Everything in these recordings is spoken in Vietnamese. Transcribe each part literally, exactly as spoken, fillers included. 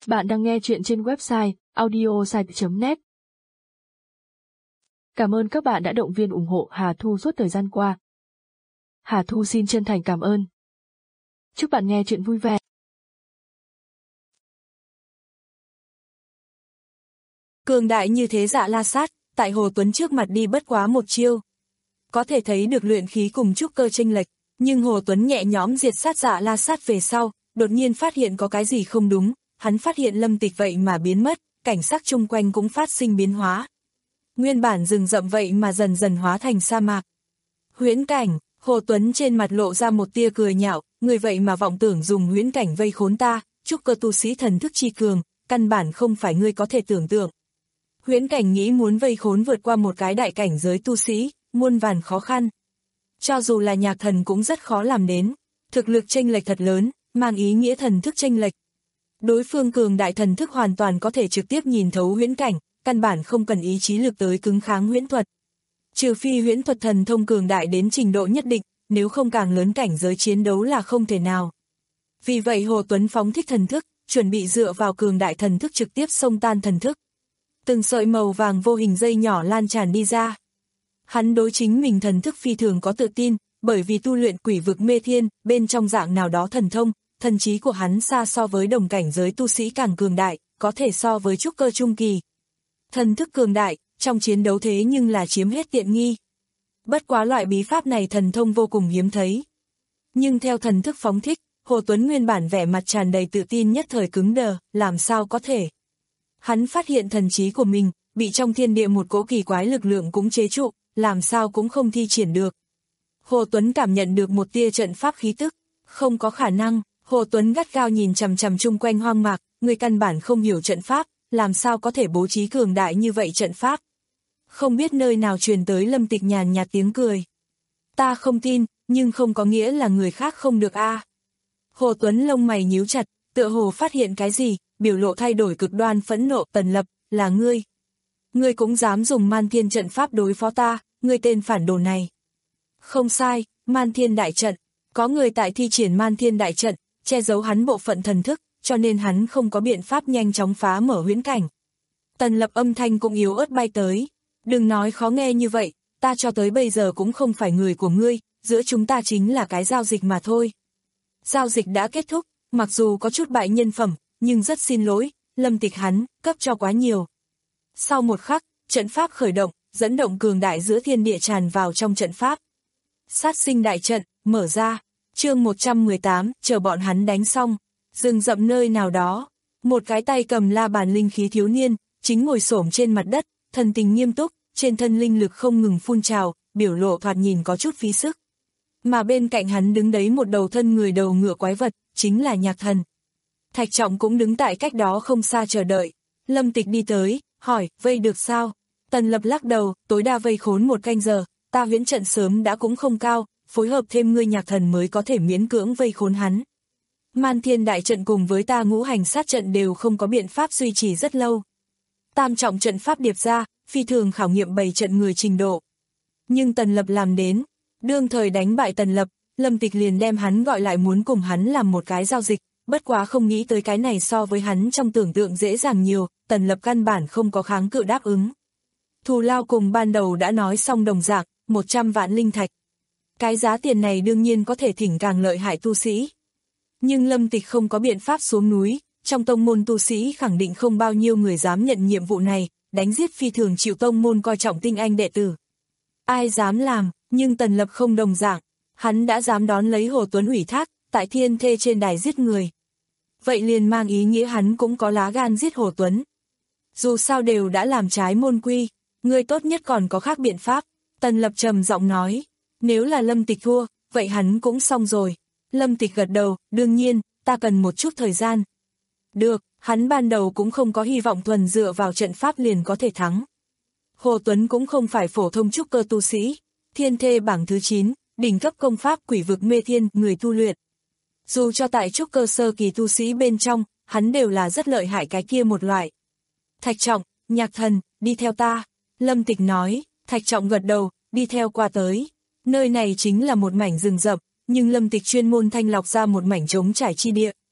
Bạn đang nghe chuyện trên website audiosite chấm net. Cảm ơn các bạn đã động viên ủng hộ Hà Thu suốt thời gian qua. Hà Thu xin chân thành cảm ơn. Chúc bạn nghe chuyện vui vẻ. Cường đại như thế Dạ La Sát, tại Hồ Tuấn trước mặt đi bất quá một chiêu. Có thể thấy được luyện khí cùng trúc cơ chênh lệch, nhưng Hồ Tuấn nhẹ nhõm diệt sát Dạ La Sát về sau, đột nhiên phát hiện có cái gì không đúng, hắn phát hiện Lâm Tịch vậy mà biến mất, cảnh sắc chung quanh cũng phát sinh biến hóa. Nguyên bản rừng rậm vậy mà dần dần hóa thành sa mạc. Huyễn cảnh, Hồ Tuấn trên mặt lộ ra một tia cười nhạo, người vậy mà vọng tưởng dùng huyễn cảnh vây khốn ta, trúc cơ tu sĩ thần thức chi cường, căn bản không phải ngươi có thể tưởng tượng. Huyễn cảnh nghĩ muốn vây khốn vượt qua một cái đại cảnh giới tu sĩ, muôn vàn khó khăn. Cho dù là Nhạc Thần cũng rất khó làm đến, thực lực chênh lệch thật lớn, mang ý nghĩa thần thức chênh lệch. Đối phương cường đại thần thức hoàn toàn có thể trực tiếp nhìn thấu huyễn cảnh, căn bản không cần ý chí lực tới cứng kháng huyễn thuật. Trừ phi huyễn thuật thần thông cường đại đến trình độ nhất định, nếu không càng lớn cảnh giới chiến đấu là không thể nào. Vì vậy Hồ Tuấn phóng thích thần thức, chuẩn bị dựa vào cường đại thần thức trực tiếp xông tan thần thức. Từng sợi màu vàng vô hình dây nhỏ lan tràn đi ra. Hắn đối chính mình thần thức phi thường có tự tin, bởi vì tu luyện quỷ vực mê thiên, bên trong dạng nào đó thần thông, thần trí của hắn xa so với đồng cảnh giới tu sĩ càng cường đại, có thể so với trúc cơ trung kỳ. Thần thức cường đại, trong chiến đấu thế nhưng là chiếm hết tiện nghi. Bất quá loại bí pháp này thần thông vô cùng hiếm thấy. Nhưng theo thần thức phóng thích, Hồ Tuấn nguyên bản vẻ mặt tràn đầy tự tin nhất thời cứng đờ, làm sao có thể. Hắn phát hiện thần trí của mình, bị trong thiên địa một cỗ kỳ quái lực lượng cũng chế trụ, làm sao cũng không thi triển được. Hồ Tuấn cảm nhận được một tia trận pháp khí tức, không có khả năng. Hồ Tuấn gắt gao nhìn chằm chằm chung quanh hoang mạc, người căn bản không hiểu trận pháp, làm sao có thể bố trí cường đại như vậy trận pháp. Không biết nơi nào truyền tới Lâm Tịch nhàn nhạt tiếng cười. Ta không tin, nhưng không có nghĩa là người khác không được a. À. Hồ Tuấn lông mày nhíu chặt, tựa hồ phát hiện cái gì, biểu lộ thay đổi cực đoan phẫn nộ. Tần Lập, là ngươi. Ngươi cũng dám dùng Man Thiên trận pháp đối phó ta, ngươi tên phản đồ này. Không sai, Man Thiên đại trận, có người tại thi triển Man Thiên đại trận, che giấu hắn bộ phận thần thức, cho nên hắn không có biện pháp nhanh chóng phá mở huyễn cảnh. Tần Lập âm thanh cũng yếu ớt bay tới. Đừng nói khó nghe như vậy, ta cho tới bây giờ cũng không phải người của ngươi, giữa chúng ta chính là cái giao dịch mà thôi. Giao dịch đã kết thúc, mặc dù có chút bại nhân phẩm, nhưng rất xin lỗi, Lâm Tịch hắn, cấp cho quá nhiều. Sau một khắc, trận pháp khởi động, dẫn động cường đại giữa thiên địa tràn vào trong trận pháp. Sát sinh đại trận, mở ra. Chương một trăm mười tám, chờ bọn hắn đánh xong, rừng rậm nơi nào đó, một cái tay cầm la bàn linh khí thiếu niên, chính ngồi xổm trên mặt đất, thần tình nghiêm túc, trên thân linh lực không ngừng phun trào, biểu lộ thoạt nhìn có chút phí sức. Mà bên cạnh hắn đứng đấy một đầu thân người đầu ngựa quái vật, chính là Nhạc Thần. Thạch Trọng cũng đứng tại cách đó không xa chờ đợi. Lâm Tịch đi tới, hỏi, vây được sao? Tần Lập lắc đầu, tối đa vây khốn một canh giờ, ta huyễn trận sớm đã cũng không cao, phối hợp thêm ngươi Nhạc Thần mới có thể miễn cưỡng vây khốn hắn. Man Thiên đại trận cùng với ta ngũ hành sát trận đều không có biện pháp duy trì rất lâu. Tam trọng trận pháp điệp ra, phi thường khảo nghiệm bày trận người trình độ. Nhưng Tần Lập làm đến, đương thời đánh bại Tần Lập, Lâm Tịch liền đem hắn gọi lại muốn cùng hắn làm một cái giao dịch, bất quá không nghĩ tới cái này so với hắn trong tưởng tượng dễ dàng nhiều, Tần Lập căn bản không có kháng cự đáp ứng. Thù lao cùng ban đầu đã nói xong đồng dạng, một trăm vạn linh thạch. Cái giá tiền này đương nhiên có thể thỉnh càng lợi hại tu sĩ. Nhưng Lâm Tịch không có biện pháp xuống núi, trong tông môn tu sĩ khẳng định không bao nhiêu người dám nhận nhiệm vụ này, đánh giết phi thường chịu tông môn coi trọng tinh anh đệ tử. Ai dám làm, nhưng Tần Lập không đồng dạng, hắn đã dám đón lấy Hồ Tuấn ủy thác, tại thiên thê trên đài giết người. Vậy liền mang ý nghĩa hắn cũng có lá gan giết Hồ Tuấn. Dù sao đều đã làm trái môn quy, người tốt nhất còn có khác biện pháp. Tần Lập trầm giọng nói, nếu là Lâm Tịch thua, vậy hắn cũng xong rồi. Lâm Tịch gật đầu, đương nhiên, ta cần một chút thời gian. Được, hắn ban đầu cũng không có hy vọng thuần dựa vào trận pháp liền có thể thắng. Hồ Tuấn cũng không phải phổ thông trúc cơ tu sĩ, thiên thê bảng thứ chín, đỉnh cấp công pháp quỷ vực mê thiên, người tu luyện. Dù cho tại trúc cơ sơ kỳ tu sĩ bên trong, hắn đều là rất lợi hại cái kia một loại. Thạch Trọng, Nhạc Thần, đi theo ta. Lâm Tịch nói, Thạch Trọng gật đầu, đi theo qua tới. Nơi này chính là một mảnh rừng rậm, nhưng Lâm Tịch chuyên môn thanh lọc ra một mảnh trống trải chi địa,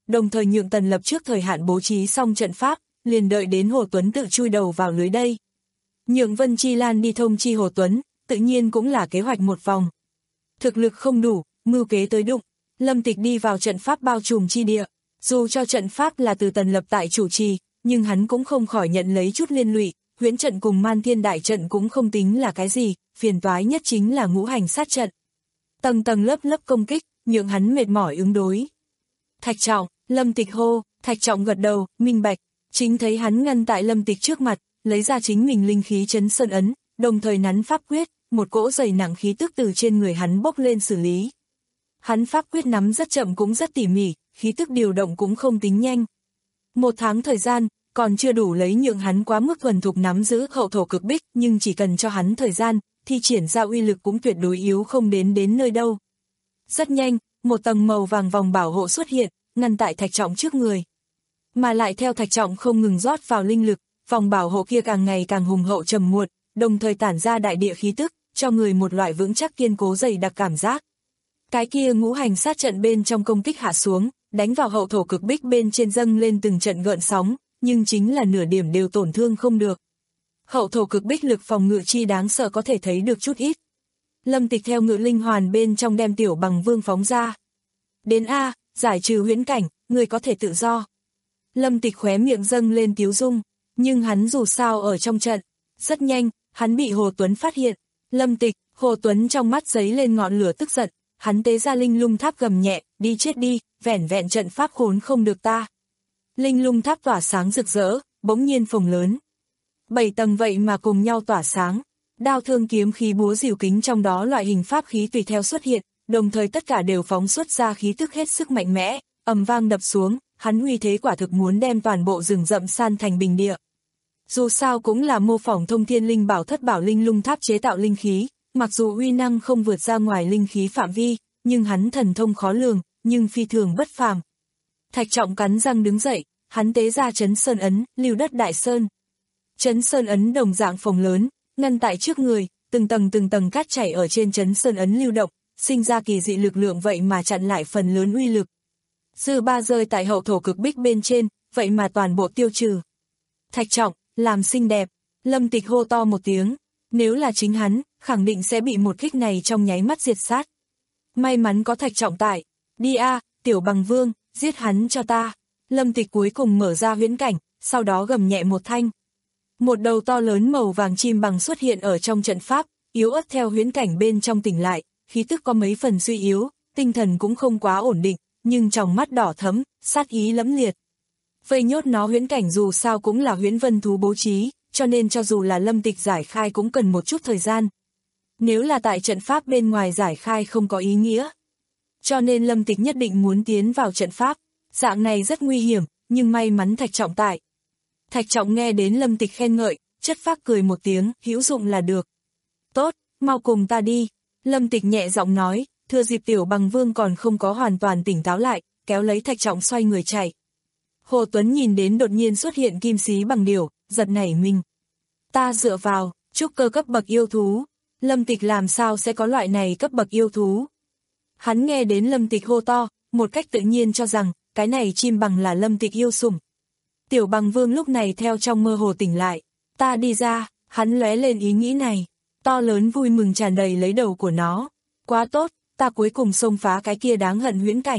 đồng thời nhượng Tần Lập trước thời hạn bố trí xong trận pháp, liền đợi đến Hồ Tuấn tự chui đầu vào lưới đây. Nhượng Vân Chi Lan đi thông chi Hồ Tuấn, tự nhiên cũng là kế hoạch một vòng. Thực lực không đủ, mưu kế tới đụng, Lâm Tịch đi vào trận pháp bao trùm chi địa, dù cho trận pháp là từ Tần Lập tại chủ trì, nhưng hắn cũng không khỏi nhận lấy chút liên lụy, huyễn trận cùng Man Thiên Đại trận cũng không tính là cái gì, phiền toái nhất chính là ngũ hành sát trận. Tầng tầng lớp lớp công kích, nhượng hắn mệt mỏi ứng đối. Thạch Trọng, Lâm Tịch hô, Thạch Trọng gật đầu, minh bạch, chính thấy hắn ngăn tại Lâm Tịch trước mặt, lấy ra chính mình linh khí chấn sơn ấn, đồng thời nắn pháp quyết, một cỗ dày nặng khí tức từ trên người hắn bốc lên xử lý. Hắn pháp quyết nắm rất chậm cũng rất tỉ mỉ, khí tức điều động cũng không tính nhanh. Một tháng thời gian, còn chưa đủ lấy nhượng hắn quá mức thuần thục nắm giữ hậu thổ cực bích, nhưng chỉ cần cho hắn thời gian, thi triển ra uy lực cũng tuyệt đối yếu không đến đến nơi đâu. Rất nhanh, một tầng màu vàng vòng bảo hộ xuất hiện, ngăn tại Thạch Trọng trước người. Mà lại theo Thạch Trọng không ngừng rót vào linh lực, vòng bảo hộ kia càng ngày càng hùng hậu trầm muộn, đồng thời tản ra đại địa khí tức, cho người một loại vững chắc kiên cố dày đặc cảm giác. Cái kia ngũ hành sát trận bên trong công kích hạ xuống, đánh vào hậu thổ cực bích bên trên dâng lên từng trận gợn sóng, nhưng chính là nửa điểm đều tổn thương không được. Hậu thổ cực bích lực phòng ngự chi đáng sợ có thể thấy được chút ít. Lâm Tịch theo ngự linh hoàn bên trong đem Tiểu Bằng Vương phóng ra. Đến A, giải trừ huyễn cảnh, người có thể tự do. Lâm Tịch khóe miệng dâng lên tiếu dung, nhưng hắn dù sao ở trong trận. Rất nhanh, hắn bị Hồ Tuấn phát hiện. Lâm Tịch, Hồ Tuấn trong mắt giấy lên ngọn lửa tức giận, hắn tế ra linh lung tháp gầm nhẹ, đi chết đi, vẻn vẹn trận pháp khốn không được ta. Linh lung tháp tỏa sáng rực rỡ, bỗng nhiên phồng lớn. Bảy tầng vậy mà cùng nhau tỏa sáng, đao thương kiếm khí búa rìu kính trong đó loại hình pháp khí tùy theo xuất hiện, đồng thời tất cả đều phóng xuất ra khí tức hết sức mạnh mẽ, ầm vang đập xuống, hắn uy thế quả thực muốn đem toàn bộ rừng rậm san thành bình địa. Dù sao cũng là mô phỏng Thông Thiên Linh Bảo Thất Bảo Linh Lung Tháp chế tạo linh khí, mặc dù uy năng không vượt ra ngoài linh khí phạm vi, nhưng hắn thần thông khó lường, nhưng phi thường bất phàm. Thạch Trọng cắn răng đứng dậy, hắn tế ra Chấn Sơn ấn, Lưu Đất Đại Sơn. Chấn Sơn ấn đồng dạng phồng lớn, ngăn tại trước người, từng tầng từng tầng cát chảy ở trên Chấn Sơn ấn lưu động, sinh ra kỳ dị lực lượng vậy mà chặn lại phần lớn uy lực. Dư ba rơi tại hậu thổ cực bích bên trên, vậy mà toàn bộ tiêu trừ. Thạch Trọng, làm xinh đẹp, Lâm Tịch hô to một tiếng, nếu là chính hắn, khẳng định sẽ bị một kích này trong nháy mắt diệt sát. May mắn có Thạch Trọng tại, đi a, Tiểu Bằng Vương, giết hắn cho ta. Lâm Tịch cuối cùng mở ra huyễn cảnh, sau đó gầm nhẹ một thanh. Một đầu to lớn màu vàng chim bằng xuất hiện ở trong trận pháp, yếu ớt theo huyễn cảnh bên trong tỉnh lại, khí tức có mấy phần suy yếu, tinh thần cũng không quá ổn định, nhưng trong mắt đỏ thẫm, sát ý lẫm liệt. Vây nhốt nó huyễn cảnh dù sao cũng là huyễn vân thú bố trí, cho nên cho dù là Lâm Tịch giải khai cũng cần một chút thời gian. Nếu là tại trận pháp bên ngoài giải khai không có ý nghĩa. Cho nên Lâm Tịch nhất định muốn tiến vào trận pháp, dạng này rất nguy hiểm, nhưng may mắn Thạch Trọng tại. Thạch Trọng nghe đến Lâm Tịch khen ngợi, chất phác cười một tiếng, hữu dụng là được. Tốt, mau cùng ta đi. Lâm Tịch nhẹ giọng nói, thừa dịp Tiểu Bằng Vương còn không có hoàn toàn tỉnh táo lại, kéo lấy Thạch Trọng xoay người chạy. Hồ Tuấn nhìn đến đột nhiên xuất hiện kim xí bằng điểu, giật nảy mình. Ta dựa vào, trúc cơ cấp bậc yêu thú. Lâm Tịch làm sao sẽ có loại này cấp bậc yêu thú? Hắn nghe đến Lâm Tịch hô to, một cách tự nhiên cho rằng, cái này chim bằng là Lâm Tịch yêu sủng. Tiểu Bằng Vương lúc này theo trong mơ hồ tỉnh lại, ta đi ra, hắn lóe lên ý nghĩ này, to lớn vui mừng tràn đầy lấy đầu của nó. Quá tốt, ta cuối cùng xông phá cái kia đáng hận huyễn cảnh.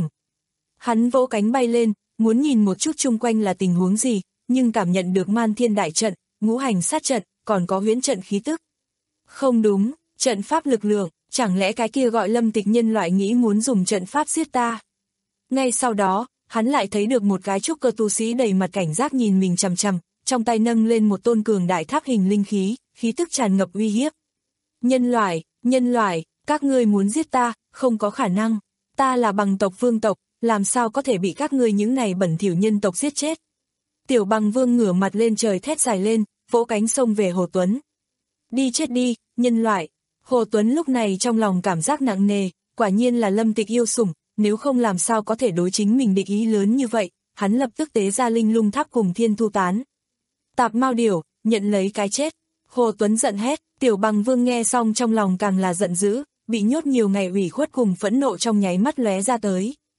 Hắn vỗ cánh bay lên, muốn nhìn một chút chung quanh là tình huống gì, nhưng cảm nhận được Man Thiên Đại trận, ngũ hành sát trận, còn có huyễn trận khí tức. Không đúng, trận pháp lực lượng, chẳng lẽ cái kia gọi Lâm Tịch nhân loại nghĩ muốn dùng trận pháp giết ta? Ngay sau đó, hắn lại thấy được một cái trúc cơ tu sĩ đầy mặt cảnh giác nhìn mình chằm chằm, trong tay nâng lên một tôn cường đại tháp hình linh khí, khí tức tràn ngập uy hiếp. Nhân loại, nhân loại, các ngươi muốn giết ta, không có khả năng. Ta là bằng tộc vương tộc, làm sao có thể bị các ngươi những này bẩn thỉu nhân tộc giết chết. Tiểu Bằng Vương ngửa mặt lên trời thét dài lên, vỗ cánh xông về Hồ Tuấn. Đi chết đi, nhân loại. Hồ Tuấn lúc này trong lòng cảm giác nặng nề, quả nhiên là Lâm Tịch yêu sủng, nếu không làm sao có thể đối chính mình địch ý lớn như vậy, hắn lập tức tế ra linh lung tháp cùng thiên thu tán. Tạp Mao Điểu, nhận lấy cái chết. Hồ Tuấn giận hét, Tiểu Bằng Vương nghe xong trong lòng càng là giận dữ, bị nhốt nhiều ngày ủy khuất cùng phẫn nộ trong nháy mắt lóe ra tới.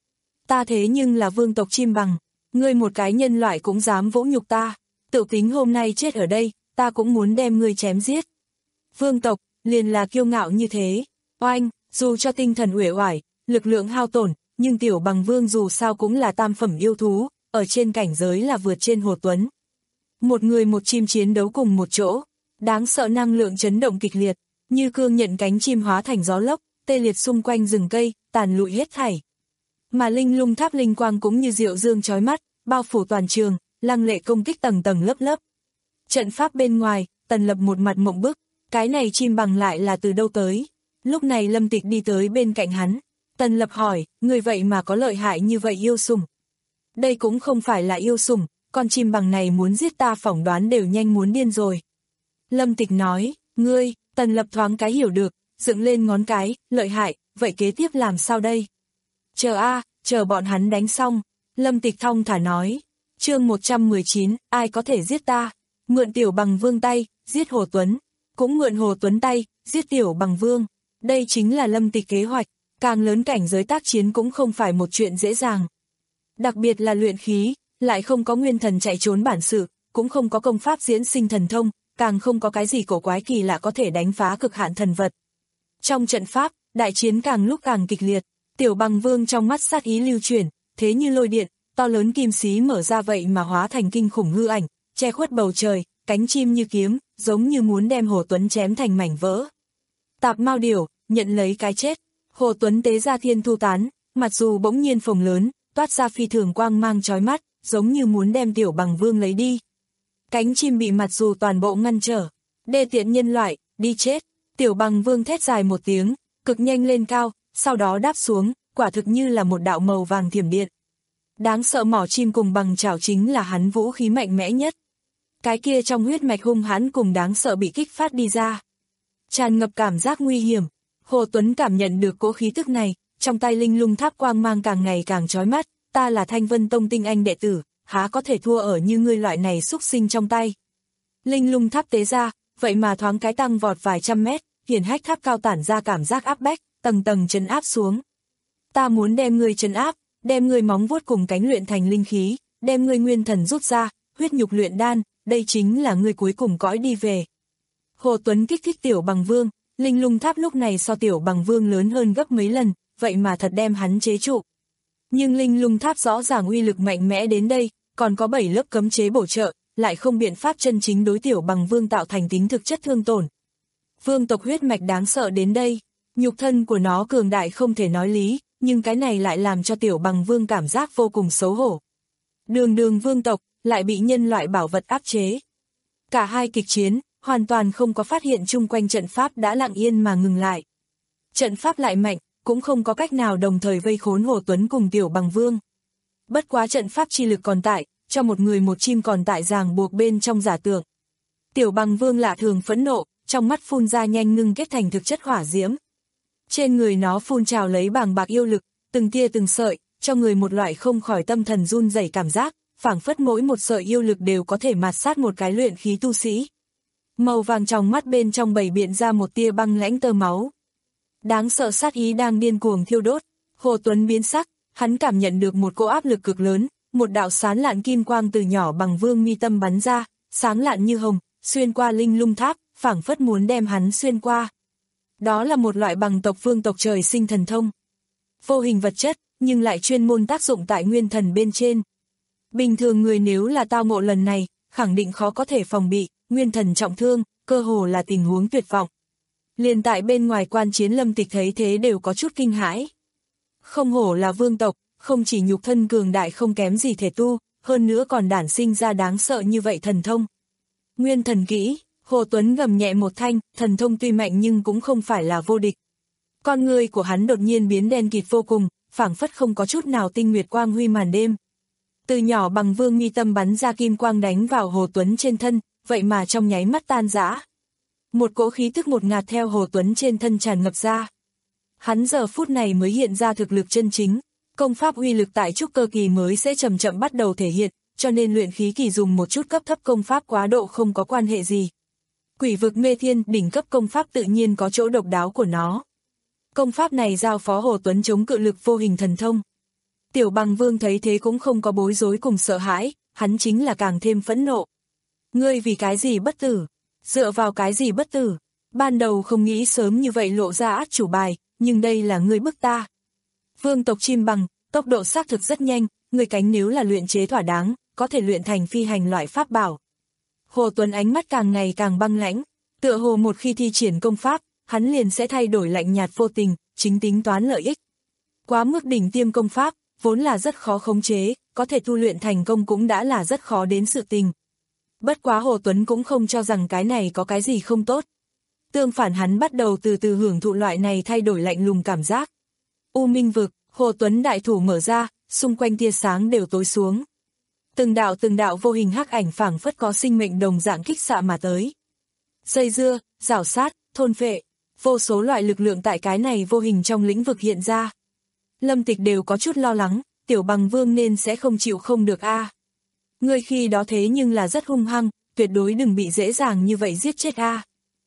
Ta thế nhưng là vương tộc chim bằng, ngươi một cái nhân loại cũng dám vỗ nhục ta, tự tính hôm nay chết ở đây, ta cũng muốn đem ngươi chém giết. Vương tộc, liền là kiêu ngạo như thế, oanh, dù cho tinh thần uể oải, lực lượng hao tổn, nhưng tiểu bằng vương dù sao cũng là tam phẩm yêu thú, ở trên cảnh giới là vượt trên Hồ Tuấn. Một người một chim chiến đấu cùng một chỗ, đáng sợ năng lượng chấn động kịch liệt, như cương nhận cánh chim hóa thành gió lốc, tê liệt xung quanh rừng cây, tàn lụi hết thảy. Mà linh lung tháp linh quang cũng như diệu dương chói mắt, bao phủ toàn trường, lăng lệ công kích tầng tầng lớp lớp. Trận pháp bên ngoài, Tần Lập một mặt mộng bức, cái này chim bằng lại là từ đâu tới. Lúc này Lâm Tịch đi tới bên cạnh hắn, Tần Lập hỏi, người vậy mà có lợi hại như vậy yêu sủng. Đây cũng không phải là yêu sủng, con chim bằng này muốn giết ta phỏng đoán đều nhanh muốn điên rồi. Lâm Tịch nói, ngươi, Tần Lập thoáng cái hiểu được, dựng lên ngón cái, lợi hại, vậy kế tiếp làm sao đây? Chờ a, chờ bọn hắn đánh xong, Lâm Tịch thong thả nói, chương một trăm mười chín, ai có thể giết ta? Mượn tiểu bằng vương tay, giết Hồ Tuấn, cũng mượn Hồ Tuấn tay, giết tiểu bằng vương. Đây chính là Lâm Tịch kế hoạch, càng lớn cảnh giới tác chiến cũng không phải một chuyện dễ dàng. Đặc biệt là luyện khí, lại không có nguyên thần chạy trốn bản sự, cũng không có công pháp diễn sinh thần thông, càng không có cái gì cổ quái kỳ lạ có thể đánh phá cực hạn thần vật. Trong trận pháp, đại chiến càng lúc càng kịch liệt, tiểu bằng vương trong mắt sát ý lưu chuyển, thế như lôi điện, to lớn kim xí mở ra vậy mà hóa thành kinh khủng hư ảnh, che khuất bầu trời, cánh chim như kiếm, giống như muốn đem Hồ Tuấn chém thành mảnh vỡ. Tạp Mao Điểu, nhận lấy cái chết, Hồ Tuấn tế ra thiên thu tán, mặc dù bỗng nhiên phồng lớn, toát ra phi thường quang mang chói mắt, giống như muốn đem tiểu bằng vương lấy đi. Cánh chim bị mặc dù toàn bộ ngăn trở, đê tiện nhân loại, đi chết, tiểu bằng vương thét dài một tiếng, cực nhanh lên cao, sau đó đáp xuống, quả thực như là một đạo màu vàng thiểm điện. Đáng sợ mỏ chim cùng bằng chảo chính là hắn vũ khí mạnh mẽ nhất. Cái kia trong huyết mạch hung hãn cùng đáng sợ bị kích phát đi ra. Tràn ngập cảm giác nguy hiểm, Hồ Tuấn cảm nhận được cỗ khí tức này, trong tay linh lung tháp quang mang càng ngày càng chói mắt, ta là Thanh Vân Tông tinh anh đệ tử, há có thể thua ở như ngươi loại này xúc sinh trong tay. Linh lung tháp tế ra, vậy mà thoáng cái tăng vọt vài trăm mét, hiển hách tháp cao tản ra cảm giác áp bách, tầng tầng trấn áp xuống. Ta muốn đem ngươi trấn áp, đem ngươi móng vuốt cùng cánh luyện thành linh khí, đem ngươi nguyên thần rút ra, huyết nhục luyện đan, đây chính là ngươi cuối cùng cõi đi về. Hồ Tuấn kích thích tiểu bằng vương, linh lung tháp lúc này so tiểu bằng vương lớn hơn gấp mấy lần, vậy mà thật đem hắn chế trụ. Nhưng linh lung tháp rõ ràng uy lực mạnh mẽ đến đây, còn có bảy lớp cấm chế bổ trợ, lại không biện pháp chân chính đối tiểu bằng vương tạo thành tính thực chất thương tổn. Vương tộc huyết mạch đáng sợ đến đây, nhục thân của nó cường đại không thể nói lý, nhưng cái này lại làm cho tiểu bằng vương cảm giác vô cùng xấu hổ. Đường đường vương tộc, lại bị nhân loại bảo vật áp chế. Cả hai kịch chiến, hoàn toàn không có phát hiện chung quanh trận pháp đã lặng yên mà ngừng lại. Trận pháp lại mạnh, cũng không có cách nào đồng thời vây khốn Hồ Tuấn cùng tiểu bằng vương. Bất quá trận pháp chi lực còn tại, cho một người một chim còn tại ràng buộc bên trong giả tưởng. Tiểu bằng vương lạ thường phẫn nộ, trong mắt phun ra nhanh ngưng kết thành thực chất hỏa diễm. Trên người nó phun trào lấy bàng bạc yêu lực, từng tia từng sợi, cho người một loại không khỏi tâm thần run rẩy cảm giác, phảng phất mỗi một sợi yêu lực đều có thể mạt sát một cái luyện khí tu sĩ. Màu vàng trong mắt bên trong bầy biện ra một tia băng lãnh tơ máu. Đáng sợ sát ý đang điên cuồng thiêu đốt, Hồ Tuấn biến sắc, hắn cảm nhận được một cỗ áp lực cực lớn, một đạo sáng lạn kim quang từ nhỏ bằng vương mi tâm bắn ra, sáng lạn như hồng, xuyên qua linh lung tháp, phảng phất muốn đem hắn xuyên qua. Đó là một loại bằng tộc vương tộc trời sinh thần thông. Vô hình vật chất, nhưng lại chuyên môn tác dụng tại nguyên thần bên trên. Bình thường người nếu là tao ngộ lần này, khẳng định khó có thể phòng bị, nguyên thần trọng thương, cơ hồ là tình huống tuyệt vọng. Liền tại bên ngoài quan chiến Lâm Tịch thấy thế đều có chút kinh hãi. Không hổ là vương tộc, không chỉ nhục thân cường đại không kém gì thể tu, hơn nữa còn đản sinh ra đáng sợ như vậy thần thông. Nguyên thần kỹ, Hồ Tuấn gầm nhẹ một thanh, thần thông tuy mạnh nhưng cũng không phải là vô địch. Con người của hắn đột nhiên biến đen kịt vô cùng, phảng phất không có chút nào tinh nguyệt quang huy màn đêm. Từ nhỏ bằng vương mi tâm bắn ra kim quang đánh vào Hồ Tuấn trên thân, vậy mà trong nháy mắt tan rã. Một cỗ khí tức một ngạt theo Hồ Tuấn trên thân tràn ngập ra. Hắn giờ phút này mới hiện ra thực lực chân chính, công pháp uy lực tại trúc cơ kỳ mới sẽ chậm chậm bắt đầu thể hiện, cho nên luyện khí kỳ dùng một chút cấp thấp công pháp quá độ không có quan hệ gì. Quỷ vực mê thiên đỉnh cấp công pháp tự nhiên có chỗ độc đáo của nó. Công pháp này giao phó Hồ Tuấn chống cự lực vô hình thần thông. Tiểu Bằng Vương thấy thế cũng không có bối rối cùng sợ hãi, hắn chính là càng thêm phẫn nộ. Ngươi vì cái gì bất tử? Dựa vào cái gì bất tử? Ban đầu không nghĩ sớm như vậy lộ ra át chủ bài, nhưng đây là ngươi bức ta. Vương tộc chim bằng, tốc độ xác thực rất nhanh, ngươi cánh nếu là luyện chế thỏa đáng, có thể luyện thành phi hành loại pháp bảo. Hồ Tuấn ánh mắt càng ngày càng băng lãnh, tựa hồ một khi thi triển công pháp, hắn liền sẽ thay đổi lạnh nhạt vô tình, chính tính toán lợi ích. Quá mức đỉnh tiêm công pháp, vốn là rất khó khống chế, có thể tu luyện thành công cũng đã là rất khó đến sự tình. Bất quá Hồ Tuấn cũng không cho rằng cái này có cái gì không tốt. Tương phản hắn bắt đầu từ từ hưởng thụ loại này thay đổi lạnh lùng cảm giác. U Minh vực, Hồ Tuấn đại thủ mở ra, xung quanh tia sáng đều tối xuống. Từng đạo từng đạo vô hình hắc ảnh phảng phất có sinh mệnh đồng dạng kích xạ mà tới. Dây dưa, rảo sát, thôn phệ, vô số loại lực lượng tại cái này vô hình trong lĩnh vực hiện ra. Lâm Tịch đều có chút lo lắng, Tiểu Bằng Vương nên sẽ không chịu không được a. À. Ngươi khi đó thế nhưng là rất hung hăng, tuyệt đối đừng bị dễ dàng như vậy giết chết a. À.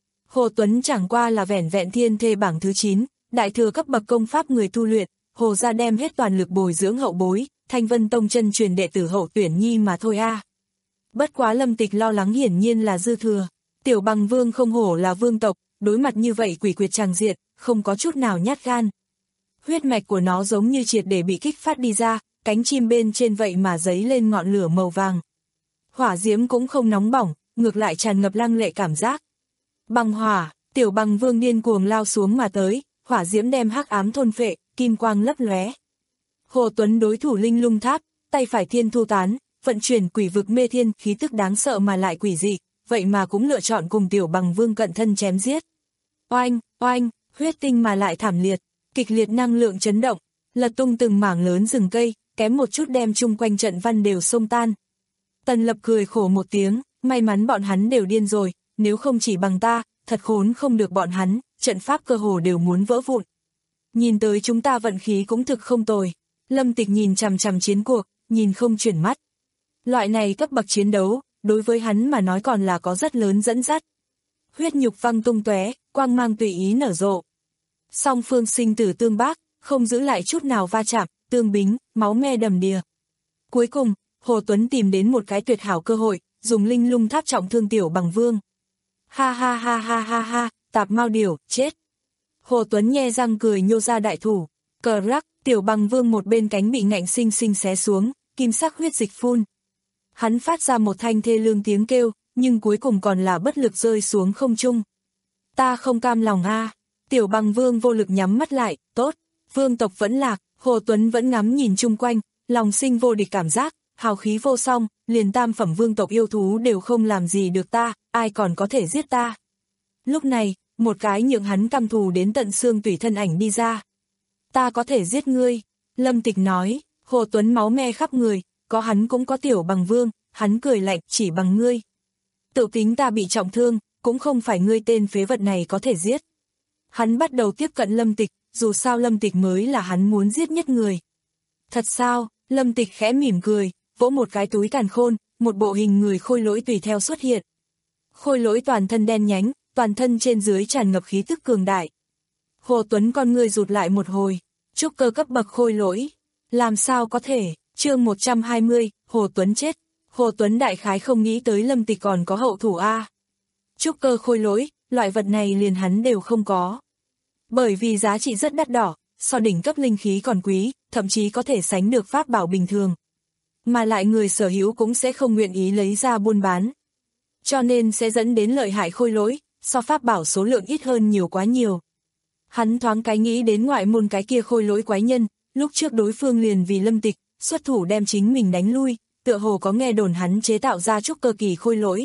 Hồ Tuấn chẳng qua là vẻn vẹn thiên thê bảng thứ chín, đại thừa cấp bậc công pháp người tu luyện, Hồ gia đem hết toàn lực bồi dưỡng hậu bối, Thanh Vân Tông chân truyền đệ tử hậu tuyển nhi mà thôi a. À. Bất quá Lâm Tịch lo lắng hiển nhiên là dư thừa, Tiểu Bằng Vương không hổ là vương tộc, đối mặt như vậy quỷ quyệt tràng diệt, không có chút nào nhát gan. Huyết mạch của nó giống như triệt để bị kích phát đi ra, cánh chim bên trên vậy mà giấy lên ngọn lửa màu vàng. Hỏa diễm cũng không nóng bỏng, ngược lại tràn ngập lăng lệ cảm giác. Băng hỏa, Tiểu Bằng Vương điên cuồng lao xuống mà tới, hỏa diễm đem hắc ám thôn phệ, kim quang lấp lóe. Hồ Tuấn đối thủ Linh Lung Tháp, tay phải thiên thu tán, vận chuyển quỷ vực mê thiên, khí tức đáng sợ mà lại quỷ dị, vậy mà cũng lựa chọn cùng Tiểu Bằng Vương cận thân chém giết. Oanh, oanh, huyết tinh mà lại thảm liệt, kịch liệt năng lượng chấn động, lật tung từng mảng lớn rừng cây, kém một chút đem chung quanh trận văn đều xông tan. Tần Lập cười khổ một tiếng, may mắn bọn hắn đều điên rồi, nếu không chỉ bằng ta, thật khốn không được bọn hắn, trận pháp cơ hồ đều muốn vỡ vụn. Nhìn tới chúng ta vận khí cũng thực không tồi. Lâm Tịch nhìn chằm chằm chiến cuộc, nhìn không chuyển mắt. Loại này cấp bậc chiến đấu, đối với hắn mà nói còn là có rất lớn dẫn dắt. Huyết nhục văng tung tóe, quang mang tùy ý nở rộ. Song phương sinh tử tương bác, không giữ lại chút nào va chạm, tương bính, máu me đầm đìa. Cuối cùng, Hồ Tuấn tìm đến một cái tuyệt hảo cơ hội, dùng Linh Lung Tháp trọng thương Tiểu Bằng Vương. Ha ha ha ha ha ha, tạp mao điểu, chết. Hồ Tuấn nhe răng cười nhô ra đại thủ, cờ rắc, Tiểu Bằng Vương một bên cánh bị ngạnh sinh sinh xé xuống, kim sắc huyết dịch phun. Hắn phát ra một thanh thê lương tiếng kêu, nhưng cuối cùng còn là bất lực rơi xuống không trung. Ta không cam lòng a. À. Tiểu Bằng Vương vô lực nhắm mắt lại, tốt, vương tộc vẫn lạc, Hồ Tuấn vẫn ngắm nhìn chung quanh, lòng sinh vô địch cảm giác, hào khí vô song, liền tam phẩm vương tộc yêu thú đều không làm gì được ta, ai còn có thể giết ta. Lúc này, một cái nhượng hắn căm thù đến tận xương tủy thân ảnh đi ra. Ta có thể giết ngươi, Lâm Tịch nói, Hồ Tuấn máu me khắp người, có hắn cũng có Tiểu Bằng Vương, hắn cười lạnh, chỉ bằng ngươi. Tự tính ta bị trọng thương, cũng không phải ngươi tên phế vật này có thể giết. Hắn bắt đầu tiếp cận Lâm Tịch, dù sao Lâm Tịch mới là hắn muốn giết nhất người. Thật sao, Lâm Tịch khẽ mỉm cười, vỗ một cái túi càn khôn, một bộ hình người khôi lỗi tùy theo xuất hiện. Khôi lỗi toàn thân đen nhánh, toàn thân trên dưới tràn ngập khí tức cường đại. Hồ Tuấn con người rụt lại một hồi, trúc cơ cấp bậc khôi lỗi. Làm sao có thể, chương một trăm hai mươi, Hồ Tuấn chết. Hồ Tuấn đại khái không nghĩ tới Lâm Tịch còn có hậu thủ A. Trúc cơ khôi lỗi, loại vật này liền hắn đều không có. Bởi vì giá trị rất đắt đỏ, so đỉnh cấp linh khí còn quý, thậm chí có thể sánh được pháp bảo bình thường. Mà lại người sở hữu cũng sẽ không nguyện ý lấy ra buôn bán. Cho nên sẽ dẫn đến lợi hại khôi lỗi, so pháp bảo số lượng ít hơn nhiều quá nhiều. Hắn thoáng cái nghĩ đến ngoại môn cái kia khôi lỗi quái nhân, lúc trước đối phương liền vì Lâm Tịch, xuất thủ đem chính mình đánh lui, tựa hồ có nghe đồn hắn chế tạo ra trúc cơ kỳ khôi lỗi.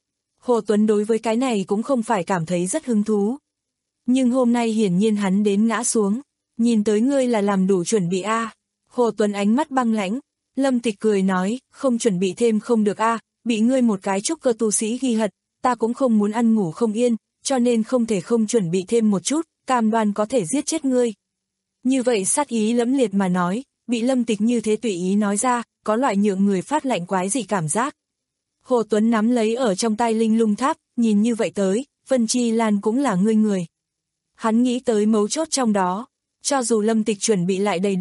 Hồ Tuấn đối với cái này cũng không phải cảm thấy rất hứng thú. Nhưng hôm nay hiển nhiên hắn đến ngã xuống, nhìn tới ngươi là làm đủ chuẩn bị a. À. Hồ Tuấn ánh mắt băng lãnh, Lâm Tịch cười nói, không chuẩn bị thêm không được a, à, bị ngươi một cái trúc cơ tu sĩ ghi hận, ta cũng không muốn ăn ngủ không yên, cho nên không thể không chuẩn bị thêm một chút, cam đoan có thể giết chết ngươi. Như vậy sát ý lẫm liệt mà nói, bị Lâm Tịch như thế tùy ý nói ra, có loại nhượng người phát lạnh quái dị cảm giác. Hồ Tuấn nắm lấy ở trong tay Linh Lung Tháp, nhìn như vậy tới, Vân Chi Lan cũng là ngươi người. Hắn nghĩ tới mấu chốt trong đó, cho dù Lâm Tịch chuẩn bị lại đầy đủ,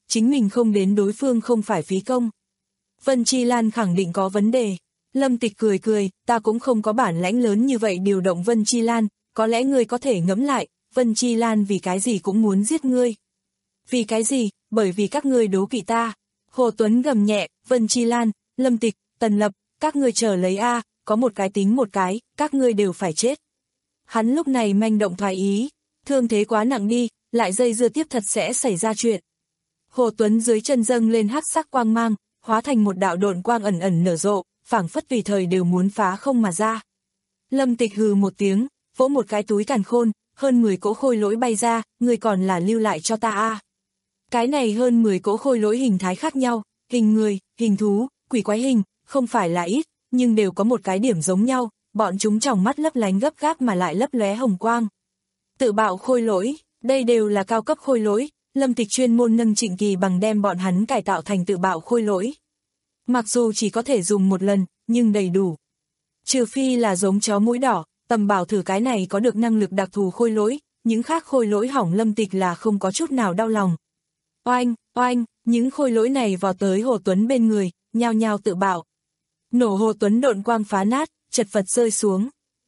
chính mình không đến đối phương không phải phí công. Vân Chi Lan khẳng định có vấn đề. Lâm Tịch cười cười, ta cũng không có bản lãnh lớn như vậy điều động Vân Chi Lan, có lẽ ngươi có thể ngẫm lại, Vân Chi Lan vì cái gì cũng muốn giết ngươi. Vì cái gì? Bởi vì các ngươi đố kỵ ta. Hồ Tuấn gầm nhẹ, Vân Chi Lan, Lâm Tịch, Tần Lập, các ngươi chờ lấy a, có một cái tính một cái, các ngươi đều phải chết. Hắn lúc này manh động thoái ý, thương thế quá nặng đi, lại dây dưa tiếp thật sẽ xảy ra chuyện. Hồ Tuấn dưới chân dâng lên hắc sắc quang mang, hóa thành một đạo độn quang ẩn ẩn nở rộ, phảng phất tùy thời đều muốn phá không mà ra. Lâm Tịch hừ một tiếng, vỗ một cái túi càn khôn, hơn mười cỗ khôi lỗi bay ra, người còn là lưu lại cho ta a. Cái này hơn mười cỗ khôi lỗi hình thái khác nhau, hình người, hình thú, quỷ quái hình, không phải là ít, nhưng đều có một cái điểm giống nhau, bọn chúng tròng mắt lấp lánh gấp gáp mà lại lấp lóe hồng quang. Tự bạo khôi lỗi, đây đều là cao cấp khôi lỗi, Lâm Tịch chuyên môn nâng Trịnh Kỳ bằng đem bọn hắn cải tạo thành tự bạo khôi lỗi. Mặc dù chỉ có thể dùng một lần, nhưng đầy đủ. Trừ phi là giống chó mũi đỏ, tầm bảo thử cái này có được năng lực đặc thù khôi lỗi, những khác khôi lỗi hỏng Lâm Tịch là không có chút nào đau lòng. Oanh, oanh, những khôi lỗi này vào tới Hồ Tuấn bên người, nhao nhao tự bạo. Nổ Hồ Tuấn độn quang phá nát, chật vật rơi xuống.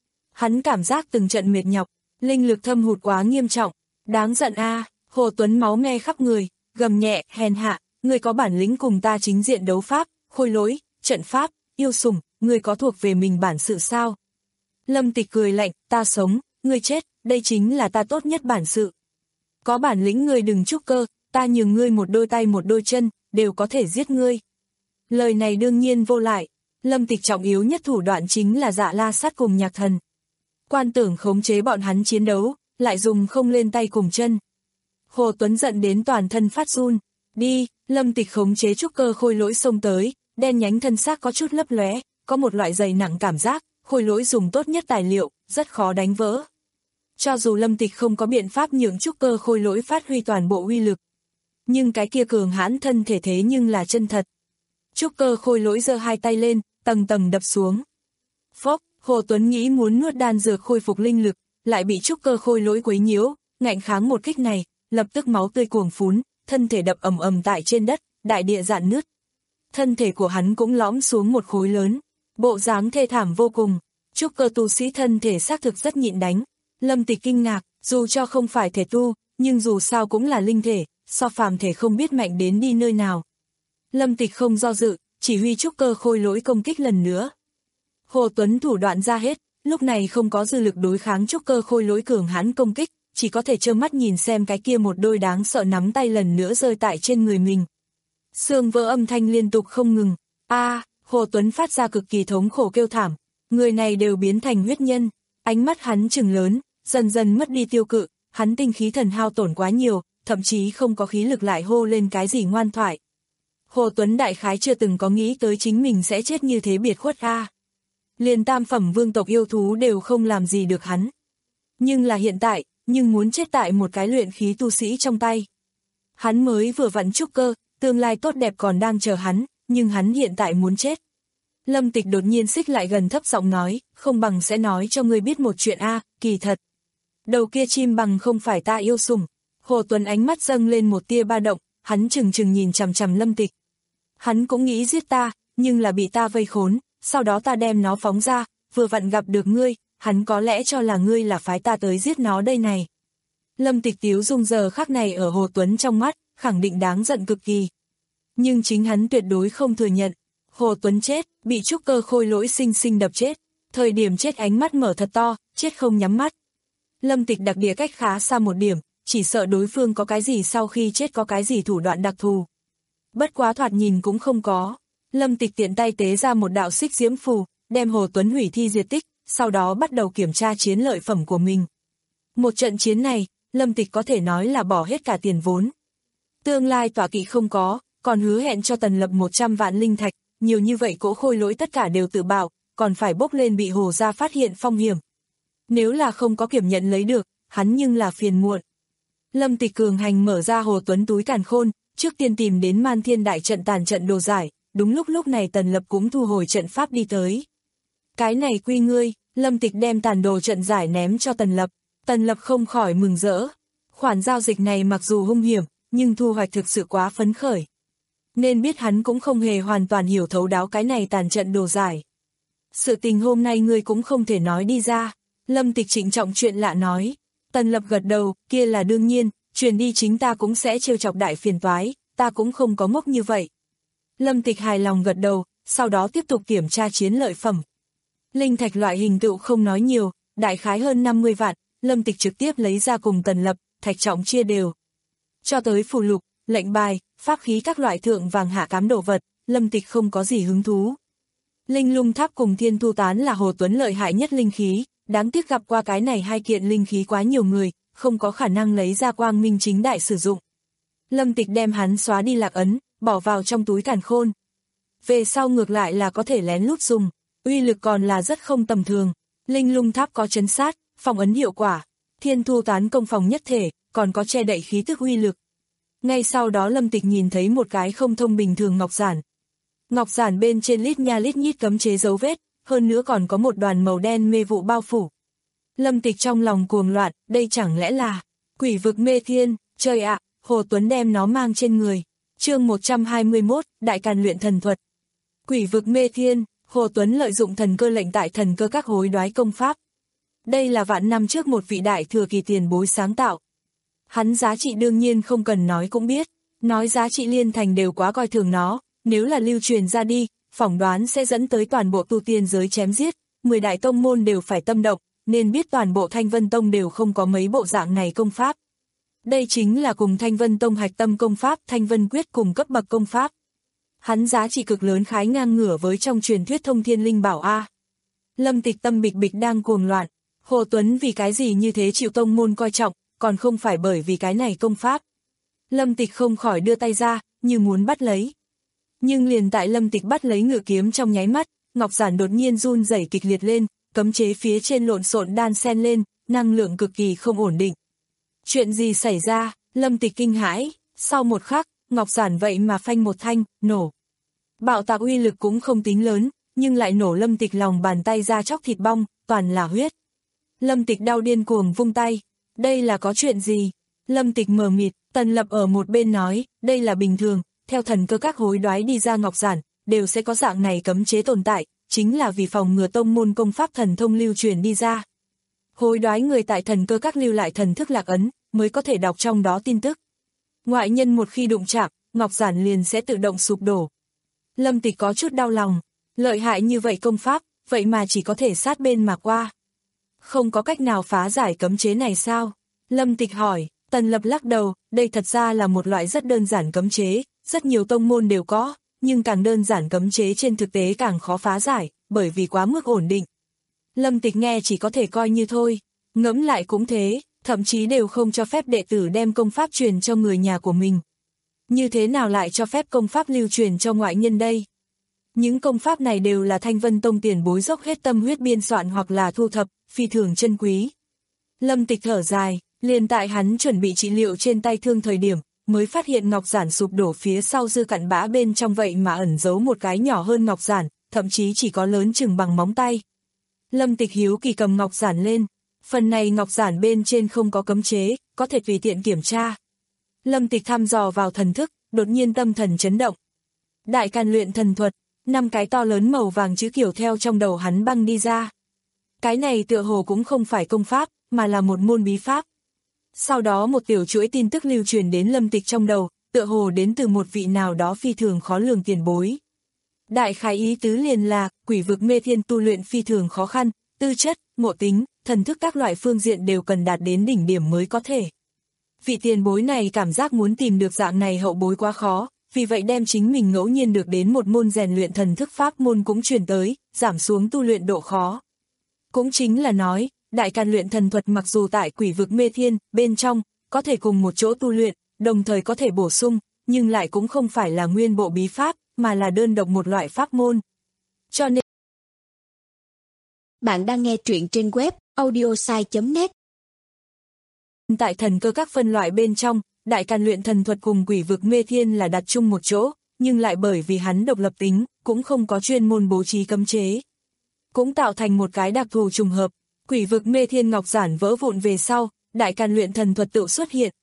Hắn cảm giác từng trận mệt nhọc, linh lực thâm hụt quá nghiêm trọng, đáng giận a. Hồ Tuấn máu me khắp người, gầm nhẹ, hèn hạ, người có bản lĩnh cùng ta chính diện đấu pháp, khôi lỗi, trận pháp, yêu sủng, người có thuộc về mình bản sự sao? Lâm Tịch cười lạnh, ta sống, người chết, đây chính là ta tốt nhất bản sự. Có bản lĩnh người đừng trúc cơ, ta nhường ngươi một đôi tay một đôi chân, đều có thể giết ngươi. Lời này đương nhiên vô lại, Lâm Tịch trọng yếu nhất thủ đoạn chính là Dạ La Sát cùng Nhạc Thần. Quan tưởng khống chế bọn hắn chiến đấu, lại dùng không lên tay cùng chân. Hồ Tuấn giận đến toàn thân phát run, đi, Lâm Tịch khống chế trúc cơ khôi lỗi xông tới, đen nhánh thân xác có chút lấp lóe, có một loại dày nặng cảm giác, khôi lỗi dùng tốt nhất tài liệu, rất khó đánh vỡ. Cho dù Lâm Tịch không có biện pháp nhường trúc cơ khôi lỗi phát huy toàn bộ uy lực, nhưng cái kia cường hãn thân thể thế nhưng là chân thật. Trúc cơ khôi lỗi giơ hai tay lên, tầng tầng đập xuống. Phốc, Hồ Tuấn nghĩ muốn nuốt đan dược khôi phục linh lực, lại bị trúc cơ khôi lỗi quấy nhiễu, ngạnh kháng một kích này, lập tức máu tươi cuồng phún, thân thể đập ầm ầm tại trên đất, đại địa rạn nứt. Thân thể của hắn cũng lõm xuống một khối lớn, bộ dáng thê thảm vô cùng. Trúc cơ tu sĩ thân thể xác thực rất nhịn đánh. Lâm Tịch kinh ngạc, dù cho không phải thể tu, nhưng dù sao cũng là linh thể, so phàm thể không biết mạnh đến đi nơi nào. Lâm Tịch không do dự, chỉ huy trúc cơ khôi lỗi công kích lần nữa. Hồ Tuấn thủ đoạn ra hết, lúc này không có dư lực đối kháng trúc cơ khôi lỗi cường hãn công kích, chỉ có thể trơ mắt nhìn xem cái kia một đôi đáng sợ nắm tay lần nữa rơi tại trên người mình. Xương vỡ âm thanh liên tục không ngừng. A, à, Hồ Tuấn phát ra cực kỳ thống khổ kêu thảm, người này đều biến thành huyết nhân, ánh mắt hắn trừng lớn, dần dần mất đi tiêu cự, hắn tinh khí thần hao tổn quá nhiều, thậm chí không có khí lực lại hô lên cái gì ngoan thoại. Hồ Tuấn đại khái chưa từng có nghĩ tới chính mình sẽ chết như thế biệt khuất a. Liền tam phẩm vương tộc yêu thú đều không làm gì được hắn. Nhưng là hiện tại, nhưng muốn chết tại một cái luyện khí tu sĩ trong tay. Hắn mới vừa vặn trúc cơ, tương lai tốt đẹp còn đang chờ hắn, nhưng hắn hiện tại muốn chết. Lâm Tịch đột nhiên xích lại gần thấp giọng nói, không bằng sẽ nói cho ngươi biết một chuyện a, kỳ thật. Đầu kia chim bằng không phải ta yêu sủng. Hồ Tuấn ánh mắt dâng lên một tia ba động, hắn chừng chừng nhìn chằm chằm Lâm Tịch. Hắn cũng nghĩ giết ta, nhưng là bị ta vây khốn, sau đó ta đem nó phóng ra, vừa vặn gặp được ngươi, hắn có lẽ cho là ngươi là phái ta tới giết nó đây này. Lâm Tịch tiếu dung giờ khắc này ở Hồ Tuấn trong mắt, khẳng định đáng giận cực kỳ. Nhưng chính hắn tuyệt đối không thừa nhận. Hồ Tuấn chết, bị trúc cơ khôi lỗi sinh sinh đập chết, thời điểm chết ánh mắt mở thật to, chết không nhắm mắt. Lâm Tịch đặc địa cách khá xa một điểm, chỉ sợ đối phương có cái gì sau khi chết có cái gì thủ đoạn đặc thù. Bất quá thoạt nhìn cũng không có. Lâm Tịch tiện tay tế ra một đạo xích diễm phù, đem Hồ Tuấn hủy thi diệt tích, sau đó bắt đầu kiểm tra chiến lợi phẩm của mình. Một trận chiến này, Lâm Tịch có thể nói là bỏ hết cả tiền vốn. Tương lai tọa kỵ không có, còn hứa hẹn cho Tần Lập một trăm vạn linh thạch, nhiều như vậy cỗ khôi lỗi tất cả đều tự bạo, còn phải bốc lên bị Hồ gia phát hiện phong hiểm. Nếu là không có kiểm nhận lấy được, hắn nhưng là phiền muộn. Lâm Tịch cường hành mở ra Hồ Tuấn túi càn khôn, trước tiên tìm đến Man Thiên đại trận tàn trận đồ giải, đúng lúc lúc này Tần Lập cũng thu hồi trận pháp đi tới. Cái này quy ngươi, Lâm Tịch đem tàn đồ trận giải ném cho Tần Lập, Tần Lập không khỏi mừng rỡ. Khoản giao dịch này mặc dù hung hiểm, nhưng thu hoạch thực sự quá phấn khởi. Nên biết hắn cũng không hề hoàn toàn hiểu thấu đáo cái này tàn trận đồ giải. Sự tình hôm nay ngươi cũng không thể nói đi ra. Lâm Tịch trịnh trọng chuyện lạ nói. Tần Lập gật đầu, kia là đương nhiên, truyền đi chính ta cũng sẽ trêu chọc đại phiền toái, ta cũng không có ngốc như vậy. Lâm Tịch hài lòng gật đầu, sau đó tiếp tục kiểm tra chiến lợi phẩm. Linh thạch loại hình tựu không nói nhiều, đại khái hơn năm mươi vạn, Lâm Tịch trực tiếp lấy ra cùng Tần Lập, thạch trọng chia đều. Cho tới phù lục, lệnh bài, pháp khí các loại thượng vàng hạ cám đồ vật, Lâm Tịch không có gì hứng thú. Linh lung tháp cùng thiên thu tán là Hồ Tuấn lợi hại nhất linh khí, đáng tiếc gặp qua cái này hai kiện linh khí quá nhiều người, không có khả năng lấy ra quang minh chính đại sử dụng. Lâm Tịch đem hắn xóa đi lạc ấn, bỏ vào trong túi càn khôn. Về sau ngược lại là có thể lén lút dùng, uy lực còn là rất không tầm thường. Linh lung tháp có trấn sát, phòng ấn hiệu quả, thiên thu tán công phòng nhất thể, còn có che đậy khí tức uy lực. Ngay sau đó Lâm Tịch nhìn thấy một cái không thông bình thường ngọc giản. Ngọc giản bên trên lít nha lít nhít cấm chế dấu vết, hơn nữa còn có một đoàn màu đen mê vụ bao phủ. Lâm Tịch trong lòng cuồng loạn, đây chẳng lẽ là quỷ vực mê thiên, trời ạ, Hồ Tuấn đem nó mang trên người. Chương một trăm hai mươi mốt, Đại Càn luyện thần thuật. Quỷ vực mê thiên, Hồ Tuấn lợi dụng thần cơ lệnh tại thần cơ các hối đoái công pháp. Đây là vạn năm trước một vị đại thừa kỳ tiền bối sáng tạo. Hắn giá trị đương nhiên không cần nói cũng biết, nói giá trị liên thành đều quá coi thường nó, nếu là lưu truyền ra đi, phỏng đoán sẽ dẫn tới toàn bộ tu tiên giới chém giết, mười đại tông môn đều phải tâm động, nên biết toàn bộ Thanh Vân Tông đều không có mấy bộ dạng này công pháp. Đây chính là cùng Thanh Vân Tông hạch tâm công pháp Thanh Vân Quyết cùng cấp bậc công pháp. Hắn giá trị cực lớn khái ngang ngửa với trong truyền thuyết thông thiên linh bảo A. Lâm Tịch tâm bịch bịch đang cuồng loạn, Hồ Tuấn vì cái gì như thế chịu tông môn coi trọng, còn không phải bởi vì cái này công pháp. Lâm Tịch không khỏi đưa tay ra, như muốn bắt lấy. Nhưng liền tại Lâm Tịch bắt lấy ngự kiếm trong nháy mắt, ngọc giản đột nhiên run rẩy kịch liệt lên, cấm chế phía trên lộn xộn đan xen lên, năng lượng cực kỳ không ổn định. Chuyện gì xảy ra? Lâm Tịch kinh hãi, sau một khắc, ngọc giản vậy mà phanh một thanh, nổ. Bạo tạc uy lực cũng không tính lớn, nhưng lại nổ Lâm Tịch lòng bàn tay ra chóc thịt bong, toàn là huyết. Lâm Tịch đau điên cuồng vung tay, đây là có chuyện gì? Lâm Tịch mờ mịt, Tần Lập ở một bên nói, đây là bình thường, theo thần cơ các hối đoái đi ra ngọc giản, đều sẽ có dạng này cấm chế tồn tại, chính là vì phòng ngừa tông môn công pháp thần thông lưu truyền đi ra. Hối đoái người tại thần cơ các lưu lại thần thức lạc ấn, mới có thể đọc trong đó tin tức. Ngoại nhân một khi đụng chạm, ngọc giản liền sẽ tự động sụp đổ. Lâm Tịch có chút đau lòng, lợi hại như vậy công pháp, vậy mà chỉ có thể sát bên mà qua. Không có cách nào phá giải cấm chế này sao? Lâm Tịch hỏi. Tần Lập lắc đầu, đây thật ra là một loại rất đơn giản cấm chế, rất nhiều tông môn đều có, nhưng càng đơn giản cấm chế trên thực tế càng khó phá giải, bởi vì quá mức ổn định. Lâm Tịch nghe chỉ có thể coi như thôi, ngẫm lại cũng thế, thậm chí đều không cho phép đệ tử đem công pháp truyền cho người nhà của mình. Như thế nào lại cho phép công pháp lưu truyền cho ngoại nhân đây? Những công pháp này đều là Thanh Vân Tông tiền bối dốc hết tâm huyết biên soạn hoặc là thu thập, phi thường chân quý. Lâm Tịch thở dài. Liền tại hắn chuẩn bị trị liệu trên tay thương thời điểm, mới phát hiện ngọc giản sụp đổ phía sau dư cặn bã bên trong vậy mà ẩn giấu một cái nhỏ hơn ngọc giản, thậm chí chỉ có lớn chừng bằng móng tay. Lâm Tịch hiếu kỳ cầm ngọc giản lên, phần này ngọc giản bên trên không có cấm chế, có thể tùy tiện kiểm tra. Lâm Tịch thăm dò vào thần thức, đột nhiên tâm thần chấn động. Đại Càn luyện thần thuật, năm cái to lớn màu vàng chữ kiểu theo trong đầu hắn băng đi ra. Cái này tựa hồ cũng không phải công pháp, mà là một môn bí pháp. Sau đó một tiểu chuỗi tin tức lưu truyền đến Lâm Tịch trong đầu, tựa hồ đến từ một vị nào đó phi thường khó lường tiền bối. Đại khái ý tứ liền là, quỷ vực mê thiên tu luyện phi thường khó khăn, tư chất, ngộ tính, thần thức các loại phương diện đều cần đạt đến đỉnh điểm mới có thể. Vị tiền bối này cảm giác muốn tìm được dạng này hậu bối quá khó, vì vậy đem chính mình ngẫu nhiên được đến một môn rèn luyện thần thức pháp môn cũng truyền tới, giảm xuống tu luyện độ khó. Cũng chính là nói, Đại Càn luyện thần thuật mặc dù tại quỷ vực mê thiên, bên trong, có thể cùng một chỗ tu luyện, đồng thời có thể bổ sung, nhưng lại cũng không phải là nguyên bộ bí pháp, mà là đơn độc một loại pháp môn. Cho nên... Bạn đang nghe truyện trên web audiosai chấm net. Tại thần cơ các phân loại bên trong, Đại Càn luyện thần thuật cùng quỷ vực mê thiên là đặt chung một chỗ, nhưng lại bởi vì hắn độc lập tính, cũng không có chuyên môn bố trí cấm chế. Cũng tạo thành một cái đặc thù trùng hợp. Quỷ vực mê thiên ngọc giản vỡ vụn về sau, Đại Càn luyện thần thuật tự xuất hiện,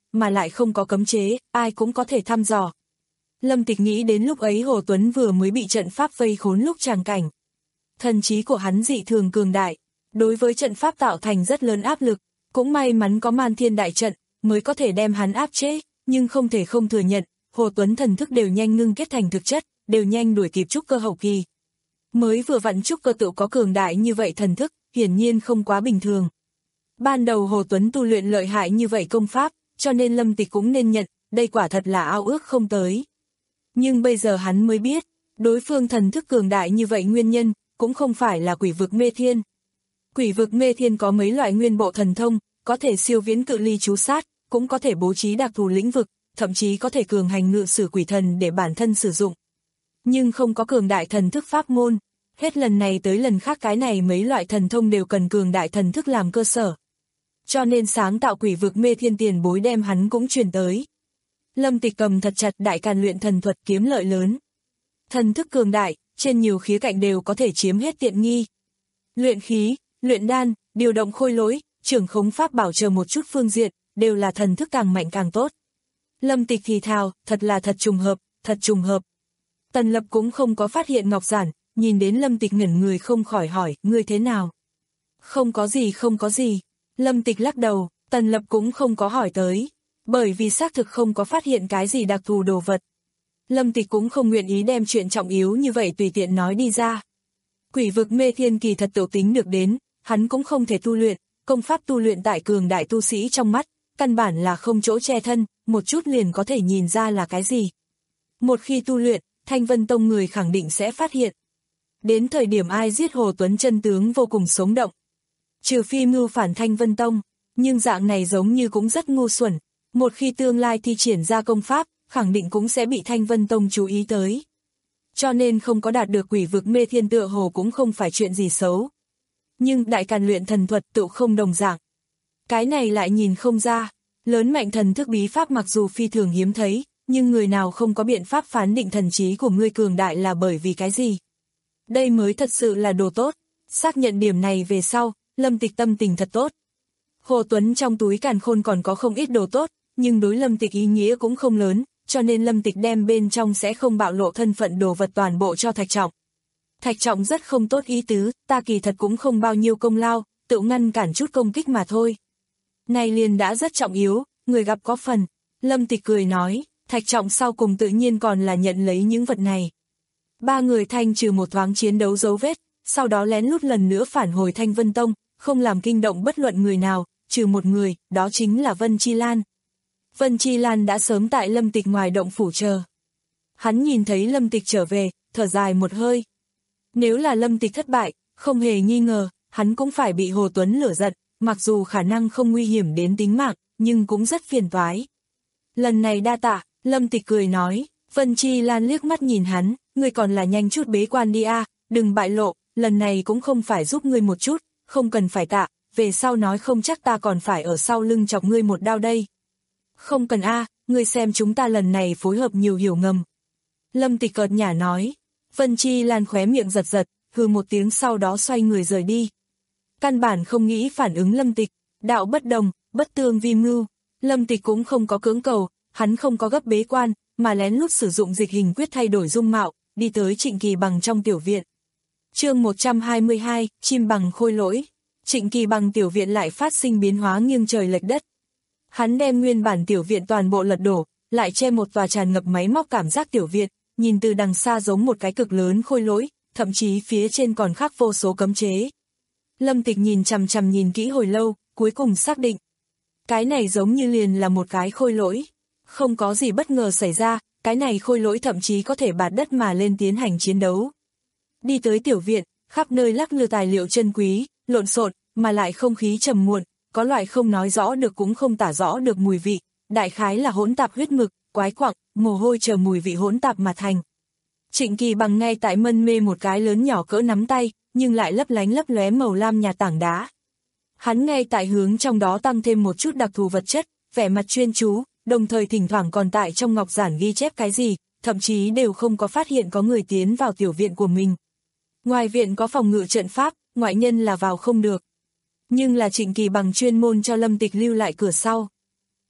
mà lại không có cấm chế, ai cũng có thể thăm dò. Lâm Tịch nghĩ đến lúc ấy Hồ Tuấn vừa mới bị trận pháp vây khốn lúc tràng cảnh. Thần trí của hắn dị thường cường đại, đối với trận pháp tạo thành rất lớn áp lực, cũng may mắn có Man Thiên đại trận, mới có thể đem hắn áp chế, nhưng không thể không thừa nhận, Hồ Tuấn thần thức đều nhanh ngưng kết thành thực chất, đều nhanh đuổi kịp trúc cơ hậu kỳ. Mới vừa vặn trúc cơ tự có cường đại như vậy thần thức, hiển nhiên không quá bình thường. Ban đầu Hồ Tuấn tu luyện lợi hại như vậy công pháp, cho nên Lâm Tịch cũng nên nhận, đây quả thật là ao ước không tới. Nhưng bây giờ hắn mới biết, đối phương thần thức cường đại như vậy nguyên nhân, cũng không phải là quỷ vực mê thiên. Quỷ vực mê thiên có mấy loại nguyên bộ thần thông, có thể siêu viễn cự ly trú sát, cũng có thể bố trí đặc thù lĩnh vực, thậm chí có thể cường hành ngự sử quỷ thần để bản thân sử dụng. Nhưng không có cường đại thần thức pháp môn, hết lần này tới lần khác cái này mấy loại thần thông đều cần cường đại thần thức làm cơ sở. Cho nên sáng tạo quỷ vực mê thiên tiền bối đem hắn cũng truyền tới. Lâm Tịch cầm thật chặt đại càn luyện thần thuật kiếm lợi lớn. Thần thức cường đại, trên nhiều khía cạnh đều có thể chiếm hết tiện nghi. Luyện khí, luyện đan, điều động khôi lỗi, trưởng khống pháp bảo chờ một chút phương diện, đều là thần thức càng mạnh càng tốt. Lâm Tịch thì thào, thật là thật trùng hợp, thật trùng hợp. Tần Lập cũng không có phát hiện ngọc giản, nhìn đến Lâm Tịch ngẩn người không khỏi hỏi, ngươi thế nào? Không có gì không có gì. Lâm Tịch lắc đầu, Tần Lập cũng không có hỏi tới, bởi vì xác thực không có phát hiện cái gì đặc thù đồ vật. Lâm Tịch cũng không nguyện ý đem chuyện trọng yếu như vậy tùy tiện nói đi ra. Quỷ vực mê thiên kỳ thật tự tính được đến, hắn cũng không thể tu luyện, công pháp tu luyện tại cường đại tu sĩ trong mắt, căn bản là không chỗ che thân, một chút liền có thể nhìn ra là cái gì. Một khi tu luyện, Thanh Vân Tông người khẳng định sẽ phát hiện. Đến thời điểm ai giết Hồ Tuấn chân tướng vô cùng sống động. Trừ phi mưu phản Thanh Vân Tông, nhưng dạng này giống như cũng rất ngu xuẩn. Một khi tương lai thi triển ra công pháp, khẳng định cũng sẽ bị Thanh Vân Tông chú ý tới. Cho nên không có đạt được quỷ vực mê thiên tựa hồ cũng không phải chuyện gì xấu. Nhưng đại càn luyện thần thuật tự không đồng dạng. Cái này lại nhìn không ra, lớn mạnh thần thức bí pháp mặc dù phi thường hiếm thấy, nhưng người nào không có biện pháp phán định thần trí của ngươi cường đại là bởi vì cái gì. Đây mới thật sự là đồ tốt, xác nhận điểm này về sau, Lâm Tịch tâm tình thật tốt. Hồ Tuấn trong túi càn khôn còn có không ít đồ tốt, nhưng đối Lâm Tịch ý nghĩa cũng không lớn, cho nên Lâm Tịch đem bên trong sẽ không bạo lộ thân phận đồ vật toàn bộ cho Thạch Trọng. Thạch Trọng rất không tốt ý tứ, ta kỳ thật cũng không bao nhiêu công lao, tự ngăn cản chút công kích mà thôi. Này liền đã rất trọng yếu, người gặp có phần. Lâm Tịch cười nói, Thạch Trọng sau cùng tự nhiên còn là nhận lấy những vật này. Ba người thanh trừ một thoáng chiến đấu dấu vết, sau đó lén lút lần nữa phản hồi Thanh Vân Tông, không làm kinh động bất luận người nào, trừ một người, đó chính là Vân Chi Lan. Vân Chi Lan đã sớm tại Lâm Tịch ngoài động phủ chờ. Hắn nhìn thấy Lâm Tịch trở về, thở dài một hơi. Nếu là Lâm Tịch thất bại, không hề nghi ngờ, hắn cũng phải bị Hồ Tuấn lửa giận, mặc dù khả năng không nguy hiểm đến tính mạng, nhưng cũng rất phiền toái. Lần này đa tạ, Lâm Tịch cười nói, Vân Chi Lan liếc mắt nhìn hắn, ngươi còn là nhanh chút bế quan đi a, đừng bại lộ, lần này cũng không phải giúp ngươi một chút, không cần phải tạ, về sau nói không chắc ta còn phải ở sau lưng chọc ngươi một đao đây. Không cần a, ngươi xem chúng ta lần này phối hợp nhiều hiểu ngầm. Lâm Tịch cợt nhả nói, Vân Chi Lan khóe miệng giật giật, hừ một tiếng sau đó xoay người rời đi. Căn bản không nghĩ phản ứng Lâm Tịch, đạo bất đồng, bất tương vi mưu. Lâm Tịch cũng không có cưỡng cầu, hắn không có gấp bế quan, mà lén lút sử dụng dịch hình quyết thay đổi dung mạo, đi tới Trịnh Kỳ Bằng trong tiểu viện. Chương một trăm hai mươi hai, chim bằng khôi lỗi. Trịnh Kỳ Bằng tiểu viện lại phát sinh biến hóa nghiêng trời lệch đất. Hắn đem nguyên bản tiểu viện toàn bộ lật đổ, lại che một tòa tràn ngập máy móc cảm giác tiểu viện, nhìn từ đằng xa giống một cái cực lớn khôi lỗi, thậm chí phía trên còn khắc vô số cấm chế. Lâm Tịch nhìn chằm chằm nhìn kỹ hồi lâu, cuối cùng xác định. Cái này giống như liền là một cái khôi lỗi. Không có gì bất ngờ xảy ra, cái này khôi lỗi thậm chí có thể bạt đất mà lên tiến hành chiến đấu. Đi tới tiểu viện, khắp nơi lắc lư tài liệu chân quý, lộn xộn, mà lại không khí trầm muộn, có loại không nói rõ được cũng không tả rõ được mùi vị, đại khái là hỗn tạp huyết mực, quái quặng, mồ hôi chờ mùi vị hỗn tạp mà thành. Trịnh Kỳ Bằng ngay tại mân mê một cái lớn nhỏ cỡ nắm tay, nhưng lại lấp lánh lấp lóe màu lam nhà tảng đá. Hắn ngay tại hướng trong đó tăng thêm một chút đặc thù vật chất, vẻ mặt chuyên chú, đồng thời thỉnh thoảng còn tại trong ngọc giản ghi chép cái gì, thậm chí đều không có phát hiện có người tiến vào tiểu viện của mình. Ngoài viện có phòng ngự trận pháp, ngoại nhân là vào không được. Nhưng là Trịnh Kỳ Bằng chuyên môn cho Lâm Tịch lưu lại cửa sau.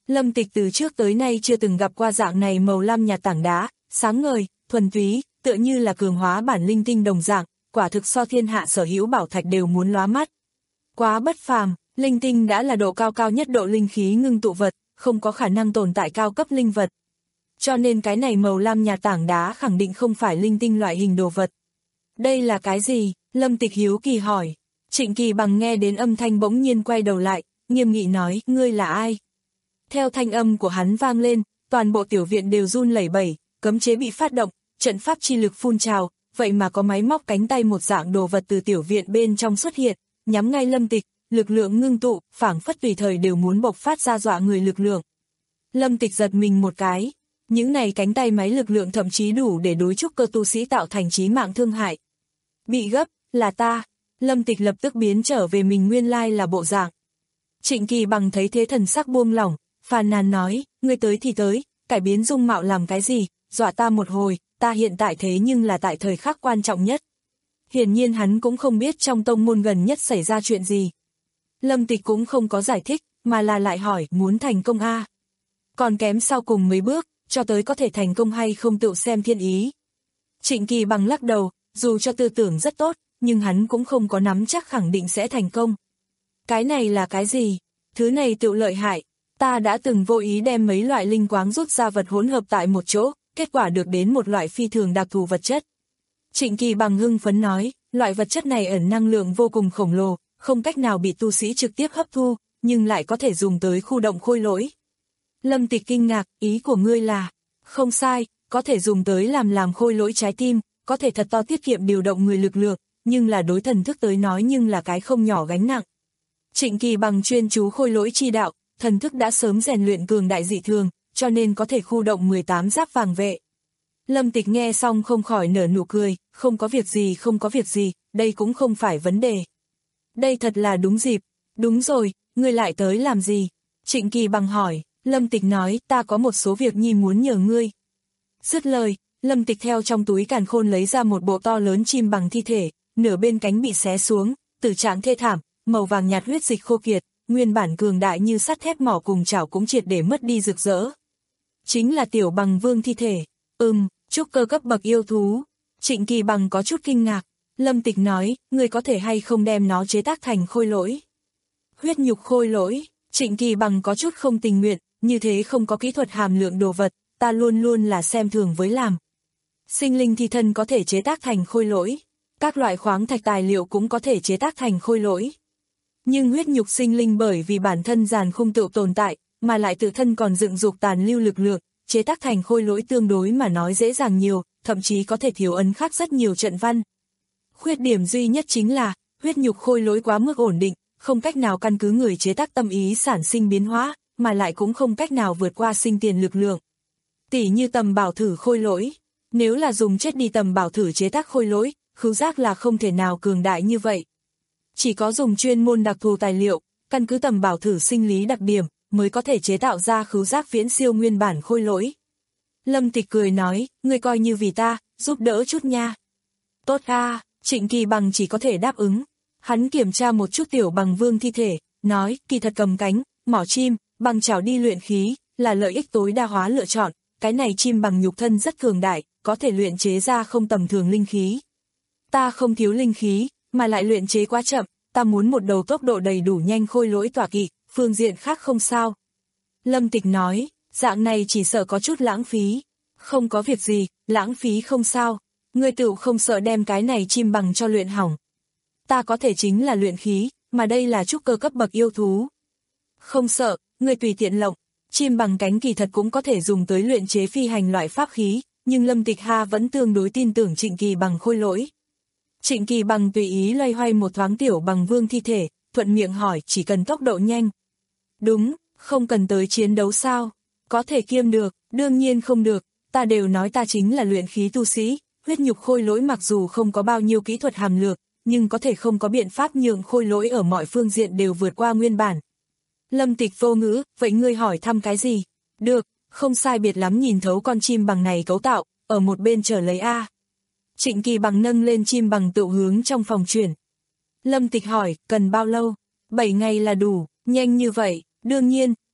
Lâm Tịch từ trước tới nay chưa từng gặp qua dạng này màu lam nhạt tảng đá, sáng ngời, thuần túy, tựa như là cường hóa bản linh tinh đồng dạng, quả thực so thiên hạ sở hữu bảo thạch đều muốn lóa mắt. Quá bất phàm, linh tinh đã là độ cao cao nhất độ linh khí ngưng tụ vật, không có khả năng tồn tại cao cấp linh vật. Cho nên cái này màu lam nhạt tảng đá khẳng định không phải linh tinh loại hình đồ vật. Đây là cái gì? Lâm Tịch hiếu kỳ hỏi. Trịnh Kỳ Bằng nghe đến âm thanh bỗng nhiên quay đầu lại, nghiêm nghị nói, ngươi là ai? Theo thanh âm của hắn vang lên, toàn bộ tiểu viện đều run lẩy bẩy, cấm chế bị phát động, trận pháp chi lực phun trào, vậy mà có máy móc cánh tay một dạng đồ vật từ tiểu viện bên trong xuất hiện, nhắm ngay Lâm Tịch, lực lượng ngưng tụ, phảng phất tùy thời đều muốn bộc phát ra dọa người lực lượng. Lâm Tịch giật mình một cái, những này cánh tay máy lực lượng thậm chí đủ để đối trúc cơ tu sĩ tạo thành chí mạng thương hại. Bị gấp, là ta. Lâm Tịch lập tức biến trở về mình nguyên lai là bộ dạng. Trịnh Kỳ Bằng thấy thế thần sắc buông lỏng, phàn nàn nói, ngươi tới thì tới, cải biến dung mạo làm cái gì, dọa ta một hồi, ta hiện tại thế nhưng là tại thời khắc quan trọng nhất. Hiển nhiên hắn cũng không biết trong tông môn gần nhất xảy ra chuyện gì. Lâm Tịch cũng không có giải thích, mà là lại hỏi, muốn thành công a? Còn kém sau cùng mấy bước, cho tới có thể thành công hay không tự xem thiên ý. Trịnh Kỳ Bằng lắc đầu, dù cho tư tưởng rất tốt, nhưng hắn cũng không có nắm chắc khẳng định sẽ thành công. Cái này là cái gì? Thứ này tự lợi hại. Ta đã từng vô ý đem mấy loại linh quáng rút ra vật hỗn hợp tại một chỗ, kết quả được đến một loại phi thường đặc thù vật chất. Trịnh Kỳ Bằng hưng phấn nói, loại vật chất này ẩn năng lượng vô cùng khổng lồ, không cách nào bị tu sĩ trực tiếp hấp thu, nhưng lại có thể dùng tới khu động khôi lỗi. Lâm Tịch kinh ngạc, ý của ngươi là, không sai, có thể dùng tới làm làm khôi lỗi trái tim, có thể thật to tiết kiệm điều động người lực lượng, nhưng là đối thần thức tới nói nhưng là cái không nhỏ gánh nặng. Trịnh Kỳ Bằng chuyên chú khôi lỗi chi đạo, thần thức đã sớm rèn luyện cường đại dị thường, cho nên có thể khu động mười tám giáp vàng vệ. Lâm Tịch nghe xong không khỏi nở nụ cười, không có việc gì không có việc gì, đây cũng không phải vấn đề. Đây thật là đúng dịp, đúng rồi, ngươi lại tới làm gì? Trịnh Kỳ Bằng hỏi, Lâm Tịch nói, ta có một số việc nhi muốn nhờ ngươi. Dứt lời, Lâm Tịch theo trong túi càn khôn lấy ra một bộ to lớn chim bằng thi thể, nửa bên cánh bị xé xuống, tử trạng thê thảm, màu vàng nhạt huyết dịch khô kiệt, nguyên bản cường đại như sắt thép mỏ cùng chảo cũng triệt để mất đi rực rỡ. Chính là Tiểu Bằng Vương thi thể. Ừm, trúc cơ cấp bậc yêu thú. Trịnh Kỳ Bằng có chút kinh ngạc. Lâm Tịch nói, ngươi có thể hay không đem nó chế tác thành khôi lỗi? Huyết nhục khôi lỗi. Trịnh Kỳ Bằng có chút không tình nguyện, như thế không có kỹ thuật hàm lượng đồ vật, ta luôn luôn là xem thường với làm. Sinh linh thi thân có thể chế tác thành khôi lỗi. Các loại khoáng thạch tài liệu cũng có thể chế tác thành khôi lỗi. Nhưng huyết nhục sinh linh bởi vì bản thân giàn khung tự tồn tại, mà lại tự thân còn dựng dục tàn lưu lực lượng, chế tác thành khôi lỗi tương đối mà nói dễ dàng nhiều, thậm chí có thể thiếu ấn khắc rất nhiều trận văn. Khuyết điểm duy nhất chính là, huyết nhục khôi lỗi quá mức ổn định, không cách nào căn cứ người chế tác tâm ý sản sinh biến hóa, mà lại cũng không cách nào vượt qua sinh tiền lực lượng. Tỉ như tầm bảo thử khôi lỗi, nếu là dùng chết đi tầm bảo thử chế tác khôi lỗi, khứu giác là không thể nào cường đại như vậy. Chỉ có dùng chuyên môn đặc thù tài liệu, căn cứ tầm bảo thử sinh lý đặc điểm, mới có thể chế tạo ra khứu giác viễn siêu nguyên bản khôi lỗi. Lâm Tịch cười nói, ngươi coi như vì ta, giúp đỡ chút nha. Tốt a, Trịnh Kỳ Bằng chỉ có thể đáp ứng. Hắn kiểm tra một chút Tiểu Bằng Vương thi thể, nói, kỳ thật cầm cánh, mỏ chim, bằng chảo đi luyện khí, là lợi ích tối đa hóa lựa chọn, cái này chim bằng nhục thân rất cường đại, có thể luyện chế ra không tầm thường linh khí. Ta không thiếu linh khí, mà lại luyện chế quá chậm, ta muốn một đầu tốc độ đầy đủ nhanh khôi lỗi tỏa kỵ, phương diện khác không sao. Lâm Tịch nói, dạng này chỉ sợ có chút lãng phí. Không có việc gì, lãng phí không sao, ngươi tự không sợ đem cái này chim bằng cho luyện hỏng. Ta có thể chính là luyện khí, mà đây là trúc cơ cấp bậc yêu thú. Không sợ, ngươi tùy tiện lộng, chim bằng cánh kỳ thật cũng có thể dùng tới luyện chế phi hành loại pháp khí, nhưng Lâm Tịch Ha vẫn tương đối tin tưởng Trịnh Kỳ Bằng khôi lỗi. Trịnh Kỳ Bằng tùy ý loay hoay một thoáng Tiểu Bằng Vương thi thể, thuận miệng hỏi chỉ cần tốc độ nhanh. Đúng, không cần tới chiến đấu sao? Có thể kiêm được, đương nhiên không được, ta đều nói ta chính là luyện khí tu sĩ, huyết nhục khôi lỗi mặc dù không có bao nhiêu kỹ thuật hàm lược, nhưng có thể không có biện pháp nhượng khôi lỗi ở mọi phương diện đều vượt qua nguyên bản. Lâm Tịch vô ngữ, vậy ngươi hỏi thăm cái gì? Được, không sai biệt lắm nhìn thấu con chim bằng này cấu tạo, ở một bên chờ lấy A. Trịnh Kỳ Bằng nâng lên chim bằng tự hướng trong phòng chuyển. Lâm Tịch hỏi, cần bao lâu? Bảy ngày là đủ, nhanh như vậy, đương nhiên,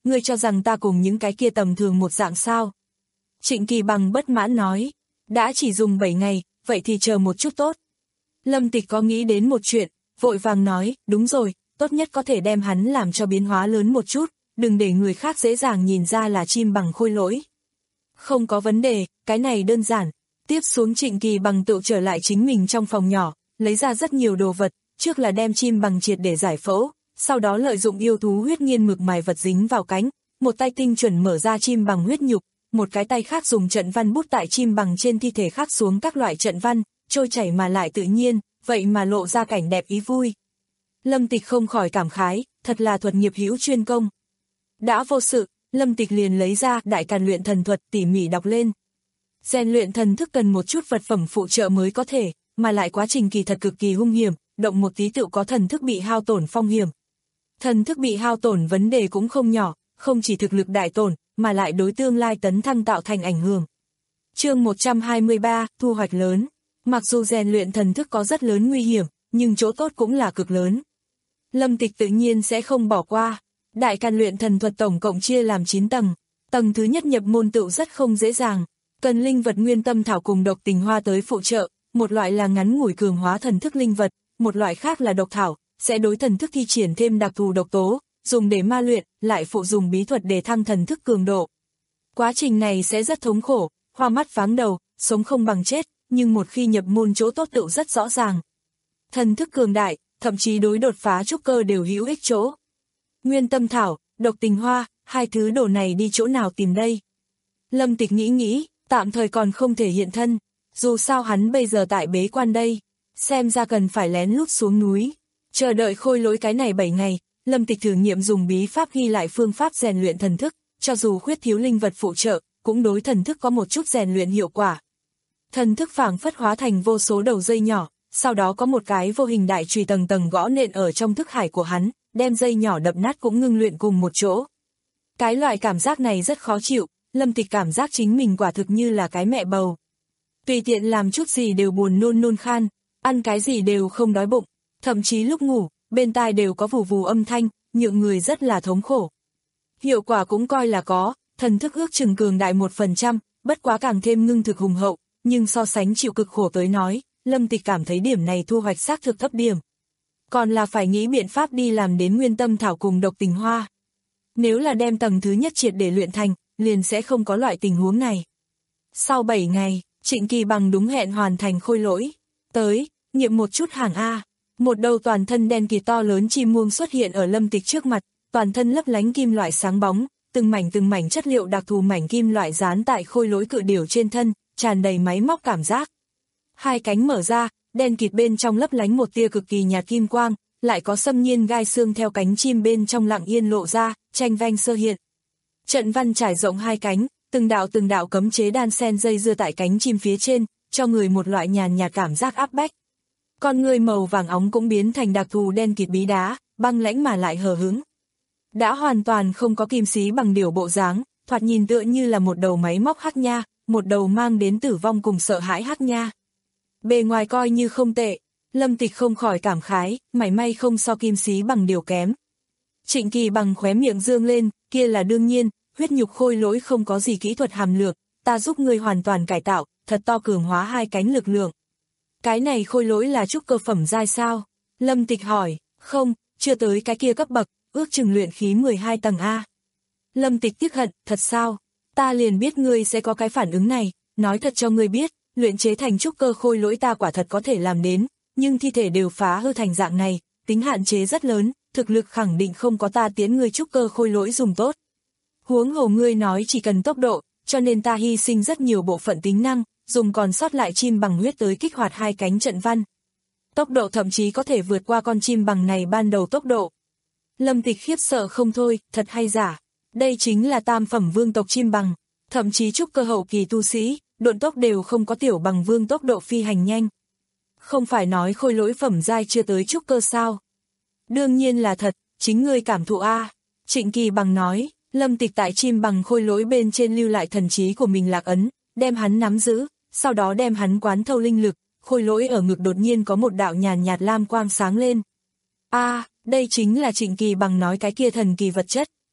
ngươi cho rằng ta cùng những cái kia tầm thường một dạng sao? Trịnh Kỳ Bằng bất mãn nói, đã chỉ dùng bảy ngày, vậy thì chờ một chút tốt. Lâm Tịch có nghĩ đến một chuyện, vội vàng nói, đúng rồi, tốt nhất có thể đem hắn làm cho biến hóa lớn một chút, đừng để người khác dễ dàng nhìn ra là chim bằng khôi lỗi. Không có vấn đề, cái này đơn giản. Tiếp xuống Trịnh Kỳ Bằng tự trở lại chính mình trong phòng nhỏ, lấy ra rất nhiều đồ vật, trước là đem chim bằng triệt để giải phẫu, sau đó lợi dụng yêu thú huyết nghiên mực mài vật dính vào cánh, một tay tinh chuẩn mở ra chim bằng huyết nhục, một cái tay khác dùng trận văn bút tại chim bằng trên thi thể khắc xuống các loại trận văn, trôi chảy mà lại tự nhiên, vậy mà lộ ra cảnh đẹp ý vui. Lâm Tịch không khỏi cảm khái, thật là thuật nghiệp hữu chuyên công. Đã vô sự, Lâm Tịch liền lấy ra Đại Càn luyện thần thuật tỉ mỉ đọc lên. Rèn luyện thần thức cần một chút vật phẩm phụ trợ mới có thể, mà lại quá trình kỳ thật cực kỳ hung hiểm, động một tí tựu có thần thức bị hao tổn phong hiểm. Thần thức bị hao tổn vấn đề cũng không nhỏ, không chỉ thực lực đại tổn, mà lại đối tương lai tấn thăng tạo thành ảnh hưởng. Chương một trăm hai mươi ba, thu hoạch lớn. Mặc dù rèn luyện thần thức có rất lớn nguy hiểm, nhưng chỗ tốt cũng là cực lớn. Lâm Tịch tự nhiên sẽ không bỏ qua. Đại Càn luyện thần thuật tổng cộng chia làm chín tầng. Tầng thứ nhất nhập môn tựu rất không dễ dàng, cần linh vật nguyên tâm thảo cùng độc tình hoa tới phụ trợ, một loại là ngắn ngủi cường hóa thần thức linh vật, một loại khác là độc thảo, sẽ đối thần thức thi triển thêm đặc thù độc tố, dùng để ma luyện, lại phụ dùng bí thuật để thăng thần thức cường độ. Quá trình này sẽ rất thống khổ, hoa mắt váng đầu, sống không bằng chết, nhưng một khi nhập môn chỗ tốt tựu rất rõ ràng. Thần thức cường đại, thậm chí đối đột phá trúc cơ đều hữu ích chỗ. Nguyên tâm thảo, độc tình hoa, hai thứ đồ này đi chỗ nào tìm đây? Lâm Tịch nghĩ nghĩ, tạm thời còn không thể hiện thân, dù sao hắn bây giờ tại bế quan đây, xem ra cần phải lén lút xuống núi. Chờ đợi khôi lỗi cái này bảy ngày, Lâm Tịch thử nghiệm dùng bí pháp ghi lại phương pháp rèn luyện thần thức, cho dù khuyết thiếu linh vật phụ trợ, cũng đối thần thức có một chút rèn luyện hiệu quả. Thần thức phảng phất hóa thành vô số đầu dây nhỏ, sau đó có một cái vô hình đại chùy tầng tầng gõ nện ở trong thức hải của hắn, đem dây nhỏ đập nát cũng ngưng luyện cùng một chỗ. Cái loại cảm giác này rất khó chịu, Lâm Tịch cảm giác chính mình quả thực như là cái mẹ bầu. Tùy tiện làm chút gì đều buồn nôn nôn khan, ăn cái gì đều không đói bụng, thậm chí lúc ngủ, bên tai đều có vù vù âm thanh, nhượng người rất là thống khổ. Hiệu quả cũng coi là có, thần thức ước chừng cường đại một phần trăm, bất quá càng thêm ngưng thực hùng hậu, nhưng so sánh chịu cực khổ tới nói, Lâm Tịch cảm thấy điểm này thu hoạch xác thực thấp điểm. Còn là phải nghĩ biện pháp đi làm đến nguyên tâm thảo cùng độc tình hoa. Nếu là đem tầng thứ nhất triệt để luyện thành, liền sẽ không có loại tình huống này. Sau bảy ngày, Trịnh Kỳ Bằng đúng hẹn hoàn thành khôi lỗi. Tới, nghiệm một chút hàng A. Một đầu toàn thân đen kịt to lớn chim muông xuất hiện ở Lâm Tịch trước mặt, toàn thân lấp lánh kim loại sáng bóng, từng mảnh từng mảnh chất liệu đặc thù mảnh kim loại dán tại khôi lỗi cự điểu trên thân, tràn đầy máy móc cảm giác. Hai cánh mở ra, đen kịt bên trong lấp lánh một tia cực kỳ nhạt kim quang, lại có xâm nhiên gai xương theo cánh chim bên trong lặng yên lộ ra, tranh vanh sơ hiện. Trận văn trải rộng hai cánh, từng đạo từng đạo cấm chế đan sen dây dưa tại cánh chim phía trên, cho người một loại nhàn nhạt cảm giác áp bách. Con người màu vàng óng cũng biến thành đặc thù đen kịt bí đá, băng lãnh mà lại hờ hững. Đã hoàn toàn không có kim xí bằng điểu bộ dáng, thoạt nhìn tựa như là một đầu máy móc hắc nha, một đầu mang đến tử vong cùng sợ hãi hắc nha. Bề ngoài coi như không tệ, Lâm Tịch không khỏi cảm khái, mảy may không so kim xí bằng điều kém. Trịnh Kỳ Bằng khóe miệng dương lên, kia là đương nhiên, huyết nhục khôi lỗi không có gì kỹ thuật hàm lược, ta giúp ngươi hoàn toàn cải tạo, thật to cường hóa hai cánh lực lượng. Cái này khôi lỗi là trúc cơ phẩm giai sao? Lâm Tịch hỏi, không, chưa tới cái kia cấp bậc, ước chừng luyện khí mười hai tầng A. Lâm Tịch tiếc hận, thật sao? Ta liền biết ngươi sẽ có cái phản ứng này, nói thật cho ngươi biết, luyện chế thành trúc cơ khôi lỗi ta quả thật có thể làm đến, nhưng thi thể đều phá hư thành dạng này, tính hạn chế rất lớn, thực lực khẳng định không có ta tiến ngươi trúc cơ khôi lỗi dùng tốt. Huống hồ ngươi nói chỉ cần tốc độ, cho nên ta hy sinh rất nhiều bộ phận tính năng, dùng còn sót lại chim bằng huyết tới kích hoạt hai cánh trận văn. Tốc độ thậm chí có thể vượt qua con chim bằng này ban đầu tốc độ. Lâm Tịch khiếp sợ không thôi, thật hay giả. Đây chính là tam phẩm vương tộc chim bằng, thậm chí trúc cơ hậu kỳ tu sĩ, độn tốc đều không có tiểu bằng vương tốc độ phi hành nhanh. Không phải nói khôi lỗi phẩm giai chưa tới trúc cơ sao? Đương nhiên là thật, chính ngươi cảm thụ a. Trịnh Kỳ Bằng nói, Lâm Tịch tại chim bằng khôi lỗi bên trên lưu lại thần trí của mình lạc ấn, đem hắn nắm giữ, sau đó đem hắn quán thâu linh lực, khôi lỗi ở ngực đột nhiên có một đạo nhàn nhạt lam quang sáng lên. A, đây chính là Trịnh Kỳ Bằng nói cái kia thần kỳ vật chất.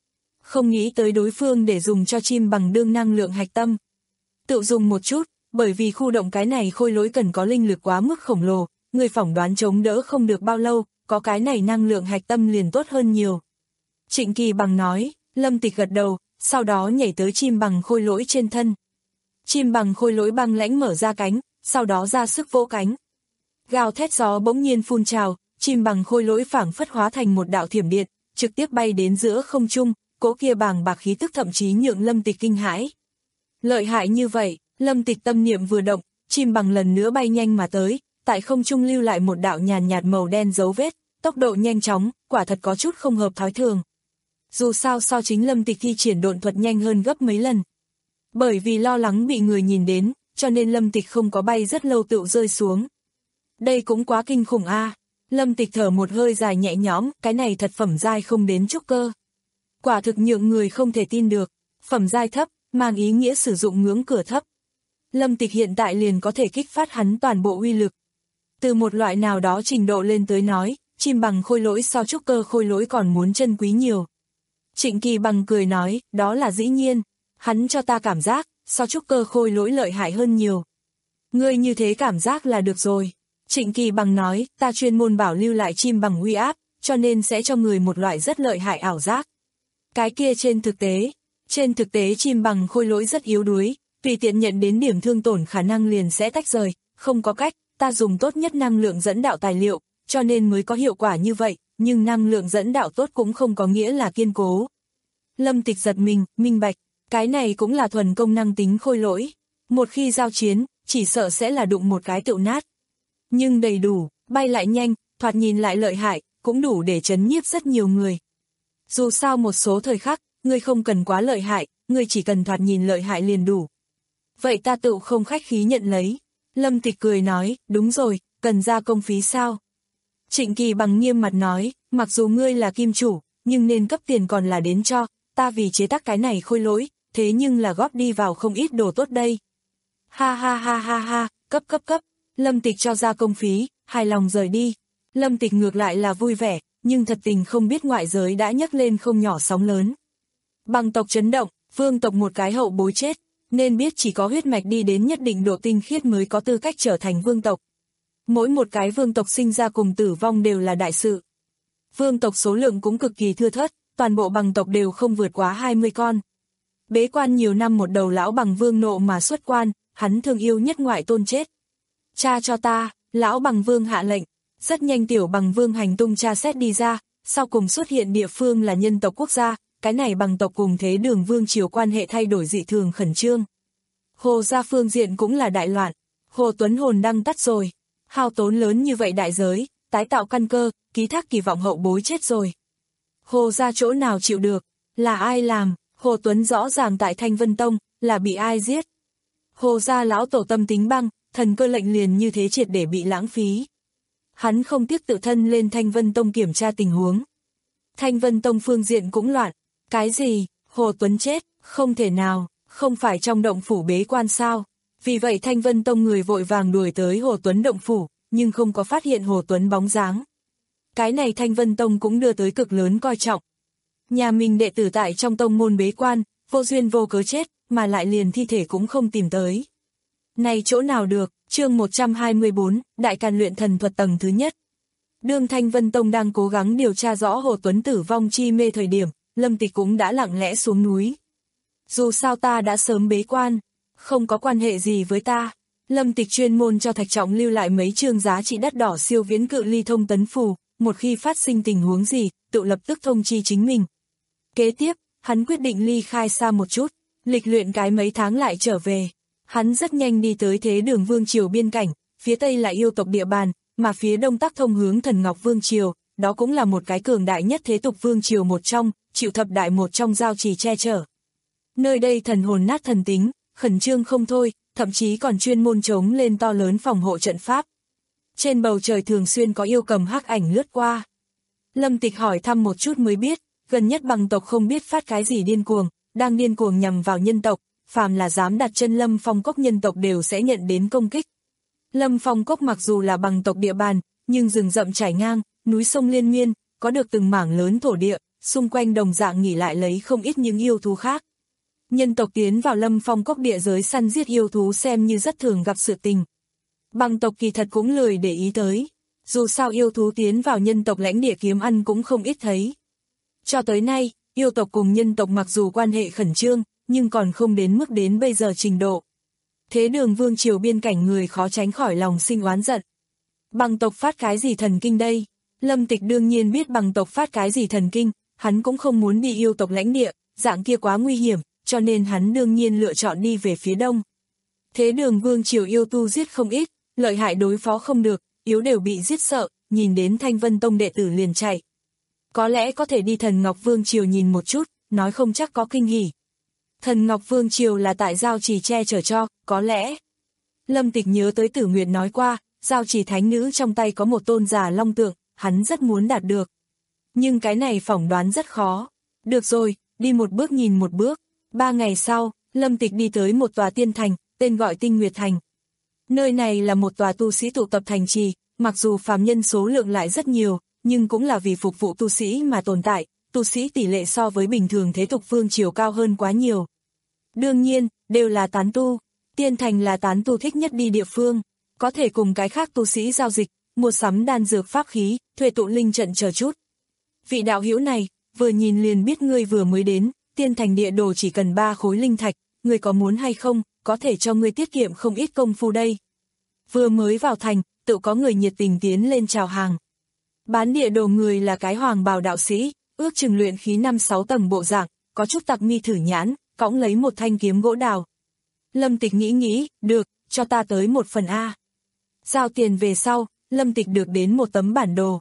không nghĩ tới đối phương để dùng cho chim bằng đương năng lượng hạch tâm. Tự dùng một chút, bởi vì khu động cái này khôi lỗi cần có linh lực quá mức khổng lồ, người phỏng đoán chống đỡ không được bao lâu, có cái này năng lượng hạch tâm liền tốt hơn nhiều. Trịnh Kỳ Bằng nói, Lâm Tịch gật đầu, sau đó nhảy tới chim bằng khôi lỗi trên thân. Chim bằng khôi lỗi băng lãnh mở ra cánh, sau đó ra sức vỗ cánh. Gào thét gió bỗng nhiên phun trào, chim bằng khôi lỗi phảng phất hóa thành một đạo thiểm điện, trực tiếp bay đến giữa không trung, cỗ kia bàng bạc khí tức thậm chí nhượng Lâm Tịch kinh hãi. Lợi hại như vậy, Lâm Tịch tâm niệm vừa động, chim bằng lần nữa bay nhanh mà tới, tại không trung lưu lại một đạo nhàn nhạt màu đen dấu vết, tốc độ nhanh chóng, quả thật có chút không hợp thói thường. Dù sao so chính Lâm Tịch thi triển độn thuật nhanh hơn gấp mấy lần. Bởi vì lo lắng bị người nhìn đến, cho nên Lâm Tịch không có bay rất lâu tựu rơi xuống. Đây cũng quá kinh khủng a. À. Lâm Tịch thở một hơi dài nhẹ nhõm, cái này thật phẩm giai không đến trúc cơ. Quả thực nhượng người không thể tin được, phẩm giai thấp, mang ý nghĩa sử dụng ngưỡng cửa thấp. Lâm Tịch hiện tại liền có thể kích phát hắn toàn bộ uy lực. Từ một loại nào đó trình độ lên tới nói, chim bằng khôi lỗi so trúc cơ khôi lỗi còn muốn chân quý nhiều. Trịnh Kỳ Bằng cười nói, đó là dĩ nhiên, hắn cho ta cảm giác, so trúc cơ khôi lỗi lợi hại hơn nhiều. Ngươi như thế cảm giác là được rồi. Trịnh Kỳ Bằng nói, ta chuyên môn bảo lưu lại chim bằng uy áp, cho nên sẽ cho người một loại rất lợi hại ảo giác. Cái kia trên thực tế, trên thực tế chim bằng khôi lỗi rất yếu đuối, tùy tiện nhận đến điểm thương tổn khả năng liền sẽ tách rời, không có cách, ta dùng tốt nhất năng lượng dẫn đạo tài liệu, cho nên mới có hiệu quả như vậy, nhưng năng lượng dẫn đạo tốt cũng không có nghĩa là kiên cố. Lâm Tịch giật mình, minh bạch, cái này cũng là thuần công năng tính khôi lỗi, một khi giao chiến, chỉ sợ sẽ là đụng một cái tựu nát. Nhưng đầy đủ, bay lại nhanh, thoạt nhìn lại lợi hại, cũng đủ để chấn nhiếp rất nhiều người. Dù sao một số thời khắc, ngươi không cần quá lợi hại, ngươi chỉ cần thoạt nhìn lợi hại liền đủ. Vậy ta tự không khách khí nhận lấy. Lâm Tịch cười nói, đúng rồi, cần ra công phí sao? Trịnh Kỳ Bằng nghiêm mặt nói, mặc dù ngươi là kim chủ, nhưng nên cấp tiền còn là đến cho, ta vì chế tác cái này khôi lỗi, thế nhưng là góp đi vào không ít đồ tốt đây. Ha ha ha ha ha, cấp cấp cấp, Lâm Tịch cho ra công phí, hài lòng rời đi. Lâm Tịch ngược lại là vui vẻ, nhưng thật tình không biết ngoại giới đã nhấc lên không nhỏ sóng lớn. Bằng tộc chấn động, vương tộc một cái hậu bối chết, nên biết chỉ có huyết mạch đi đến nhất định độ tinh khiết mới có tư cách trở thành vương tộc. Mỗi một cái vương tộc sinh ra cùng tử vong đều là đại sự. Vương tộc số lượng cũng cực kỳ thưa thớt, toàn bộ bằng tộc đều không vượt quá hai mươi con. Bế quan nhiều năm một đầu lão bằng vương nộ mà xuất quan, hắn thương yêu nhất ngoại tôn chết. Cha cho ta, lão bằng vương hạ lệnh, rất nhanh tiểu bằng vương hành tung tra xét đi ra, sau cùng xuất hiện địa phương là nhân tộc quốc gia, cái này bằng tộc cùng thế đường vương triều quan hệ thay đổi dị thường khẩn trương. Hồ gia phương diện cũng là đại loạn, Hồ Tuấn hồn đăng tắt rồi, hao tốn lớn như vậy đại giới, tái tạo căn cơ, ký thác kỳ vọng hậu bối chết rồi. Hồ gia chỗ nào chịu được, là ai làm, Hồ Tuấn rõ ràng tại Thanh Vân Tông, là bị ai giết. Hồ gia lão tổ tâm tính băng, thần cơ lệnh liền như thế triệt để bị lãng phí. Hắn không tiếc tự thân lên Thanh Vân Tông kiểm tra tình huống. Thanh Vân Tông phương diện cũng loạn, cái gì, Hồ Tuấn chết, không thể nào, không phải trong động phủ bế quan sao. Vì vậy Thanh Vân Tông người vội vàng đuổi tới Hồ Tuấn động phủ, nhưng không có phát hiện Hồ Tuấn bóng dáng. Cái này Thanh Vân Tông cũng đưa tới cực lớn coi trọng. Nhà mình đệ tử tại trong tông môn bế quan, vô duyên vô cớ chết, mà lại liền thi thể cũng không tìm tới. Này chỗ nào được, chương một trăm hai mươi bốn, Đại Càn luyện thần thuật tầng thứ nhất. Đương Thanh Vân Tông đang cố gắng điều tra rõ Hồ Tuấn tử vong chi mê thời điểm, Lâm Tịch cũng đã lặng lẽ xuống núi. Dù sao ta đã sớm bế quan, không có quan hệ gì với ta. Lâm Tịch chuyên môn cho Thạch Trọng lưu lại mấy chương giá trị đắt đỏ siêu viễn cự ly thông tấn phù, một khi phát sinh tình huống gì, tự lập tức thông chi chính mình. Kế tiếp, hắn quyết định ly khai xa một chút, lịch luyện cái mấy tháng lại trở về. Hắn rất nhanh đi tới thế đường vương triều biên cảnh, phía tây là yêu tộc địa bàn, mà phía đông tắc thông hướng Thần Ngọc Vương triều, đó cũng là một cái cường đại nhất thế tục vương triều một trong, chịu thập đại một trong giao trì che chở. Nơi đây thần hồn nát thần tính, khẩn trương không thôi, thậm chí còn chuyên môn chống lên to lớn phòng hộ trận pháp. Trên bầu trời thường xuyên có yêu cầm hắc ảnh lướt qua. Lâm Tịch hỏi thăm một chút mới biết, gần nhất bằng tộc không biết phát cái gì điên cuồng, đang điên cuồng nhằm vào nhân tộc, phàm là dám đặt chân Lâm Phong Cốc nhân tộc đều sẽ nhận đến công kích. Lâm Phong Cốc mặc dù là bằng tộc địa bàn, nhưng rừng rậm trải ngang, núi sông liên miên, có được từng mảng lớn thổ địa, xung quanh đồng dạng nghỉ lại lấy không ít những yêu thú khác. Nhân tộc tiến vào Lâm Phong cốc địa giới săn giết yêu thú xem như rất thường gặp sự tình. Băng tộc kỳ thật cũng lười để ý tới, dù sao yêu thú tiến vào nhân tộc lãnh địa kiếm ăn cũng không ít thấy. Cho tới nay, yêu tộc cùng nhân tộc mặc dù quan hệ khẩn trương, nhưng còn không đến mức đến bây giờ trình độ. Thế Đường vương triều biên cảnh người khó tránh khỏi lòng sinh oán giận. Băng tộc phát cái gì thần kinh đây? Lâm Tịch đương nhiên biết băng tộc phát cái gì thần kinh, hắn cũng không muốn đi yêu tộc lãnh địa, dạng kia quá nguy hiểm, cho nên hắn đương nhiên lựa chọn đi về phía đông. Thế Đường vương triều yêu tu giết không ít, lợi hại đối phó không được, yếu đều bị giết sợ, nhìn đến Thanh Vân Tông đệ tử liền chạy. Có lẽ có thể đi Thần Ngọc Vương triều nhìn một chút, nói không chắc có kinh hỉ. Thần Ngọc Vương triều là tại Giao Trì che chở cho, có lẽ. Lâm Tịch nhớ tới Tử Nguyệt nói qua, Giao Trì thánh nữ trong tay có một tôn giả long tượng, hắn rất muốn đạt được. Nhưng cái này phỏng đoán rất khó. Được rồi, đi một bước nhìn một bước. Ba ngày sau, Lâm Tịch đi tới một tòa tiên thành, tên gọi Tinh Nguyệt Thành. Nơi này là một tòa tu sĩ tụ tập thành trì, mặc dù phàm nhân số lượng lại rất nhiều, nhưng cũng là vì phục vụ tu sĩ mà tồn tại, tu sĩ tỷ lệ so với bình thường thế tục vương triều cao hơn quá nhiều. Đương nhiên, đều là tán tu, tiên thành là tán tu thích nhất đi địa phương, có thể cùng cái khác tu sĩ giao dịch, mua sắm đan dược pháp khí, thuê tụ linh trận chờ chút. Vị đạo hữu này, vừa nhìn liền biết ngươi vừa mới đến, tiên thành địa đồ chỉ cần ba khối linh thạch, ngươi có muốn hay không, có thể cho ngươi tiết kiệm không ít công phu đây. Vừa mới vào thành, tự có người nhiệt tình tiến lên chào hàng. Bán địa đồ người là cái hoàng bào đạo sĩ, ước chừng luyện khí năm sáu tầng bộ dạng, có chút tặc mi thử nhãn, cõng lấy một thanh kiếm gỗ đào. Lâm Tịch nghĩ nghĩ, được, cho ta tới một phần A. Giao tiền về sau, Lâm Tịch được đến một tấm bản đồ.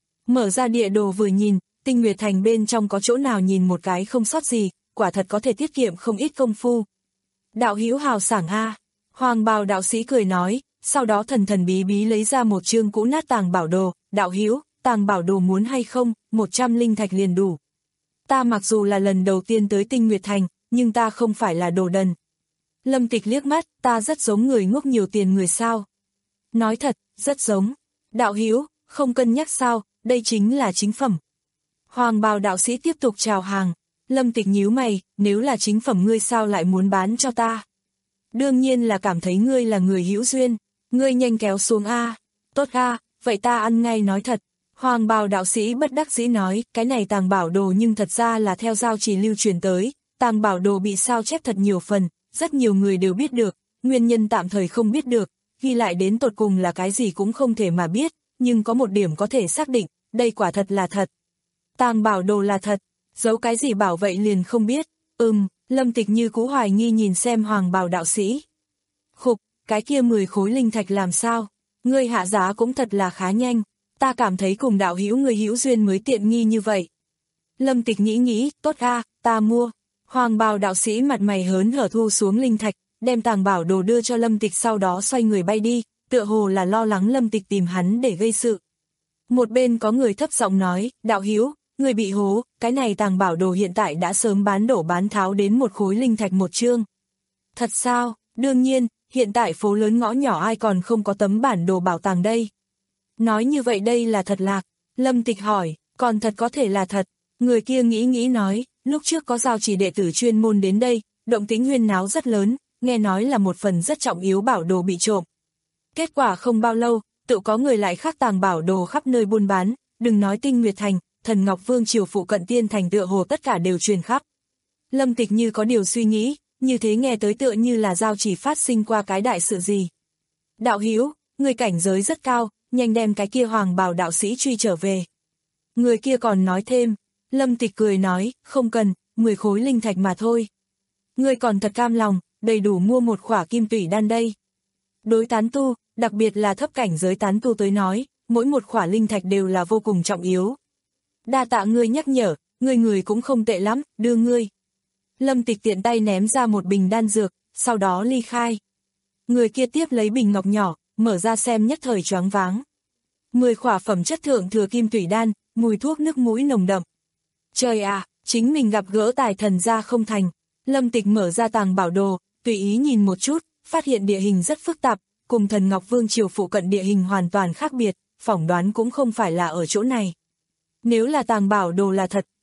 Mở ra địa đồ vừa nhìn, Tinh Nguyệt Thành bên trong có chỗ nào nhìn một cái không sót gì, quả thật có thể tiết kiệm không ít công phu. Đạo hữu hào sảng A. Hoàng bào đạo sĩ cười nói, sau đó thần thần bí bí lấy ra một chương cũ nát tàng bảo đồ, đạo hữu, tàng bảo đồ muốn hay không, một trăm linh thạch liền đủ. Ta mặc dù là lần đầu tiên tới Tinh Nguyệt Thành, nhưng ta không phải là đồ đần. Lâm Tịch liếc mắt, ta rất giống người ngốc nhiều tiền người sao. Nói thật, rất giống. Đạo hữu, không cân nhắc sao, đây chính là chính phẩm. Hoàng bào đạo sĩ tiếp tục chào hàng. Lâm Tịch nhíu mày, nếu là chính phẩm ngươi sao lại muốn bán cho ta? Đương nhiên là cảm thấy ngươi là người hữu duyên, ngươi nhanh kéo xuống A. Tốt A, vậy ta ăn ngay nói thật. Hoàng bào đạo sĩ bất đắc dĩ nói, cái này tàng bảo đồ nhưng thật ra là theo Giao Trì lưu truyền tới, tàng bảo đồ bị sao chép thật nhiều phần, rất nhiều người đều biết được, nguyên nhân tạm thời không biết được, ghi lại đến tột cùng là cái gì cũng không thể mà biết, nhưng có một điểm có thể xác định, đây quả thật là thật. Tàng bảo đồ là thật, giấu cái gì bảo vậy liền không biết, ừm, Lâm Tịch như cũ hoài nghi nhìn xem hoàng bào đạo sĩ. Khục, cái kia mười khối linh thạch làm sao, ngươi hạ giá cũng thật là khá nhanh, ta cảm thấy cùng đạo hữu người hữu duyên mới tiện nghi như vậy. Lâm Tịch nghĩ nghĩ, tốt a, ta mua. Hoàng bào đạo sĩ mặt mày hớn hở thu xuống linh thạch, đem tàng bảo đồ đưa cho Lâm Tịch, sau đó xoay người bay đi, tựa hồ là lo lắng Lâm Tịch tìm hắn để gây sự. Một bên có người thấp giọng nói, đạo hữu, người bị hố, cái này tàng bảo đồ hiện tại đã sớm bán đổ bán tháo đến một khối linh thạch một chương. Thật sao? Đương nhiên, hiện tại phố lớn ngõ nhỏ ai còn không có tấm bản đồ bảo tàng đây. Nói như vậy đây là thật lạc. Lâm Tịch hỏi, còn thật có thể là thật. Người kia nghĩ nghĩ nói, lúc trước có Giao Trì đệ tử chuyên môn đến đây, động tĩnh huyên náo rất lớn, nghe nói là một phần rất trọng yếu bảo đồ bị trộm. Kết quả không bao lâu, tự có người lại khắc tàng bảo đồ khắp nơi buôn bán, đừng nói Tinh Nguyệt Thành, Thần Ngọc Vương triều phụ cận tiên thành tựa hồ tất cả đều truyền khắp. Lâm Tịch như có điều suy nghĩ, như thế nghe tới tựa như là Giao Trì phát sinh qua cái đại sự gì. Đạo hữu, người cảnh giới rất cao, nhanh đem cái kia hoàng bào đạo sĩ truy trở về. Người kia còn nói thêm, Lâm Tịch cười nói, không cần, mười khối linh thạch mà thôi. Người còn thật cam lòng, đầy đủ mua một khỏa kim tủy đan đây. Đối tán tu, đặc biệt là thấp cảnh giới tán tu tới nói, mỗi một khỏa linh thạch đều là vô cùng trọng yếu. Đa tạ ngươi nhắc nhở, ngươi người cũng không tệ lắm, đưa ngươi. Lâm Tịch tiện tay ném ra một bình đan dược, sau đó ly khai. Người kia tiếp lấy bình ngọc nhỏ, mở ra xem nhất thời choáng váng. Mười khỏa phẩm chất thượng thừa kim tủy đan, mùi thuốc nước mũi nồng đậm. Trời à, chính mình gặp gỡ tài thần ra không thành. Lâm Tịch mở ra tàng bảo đồ, tùy ý nhìn một chút, phát hiện địa hình rất phức tạp, cùng Thần Ngọc Vương triều phụ cận địa hình hoàn toàn khác biệt, phỏng đoán cũng không phải là ở chỗ này. Nếu là tàng bảo đồ là thật,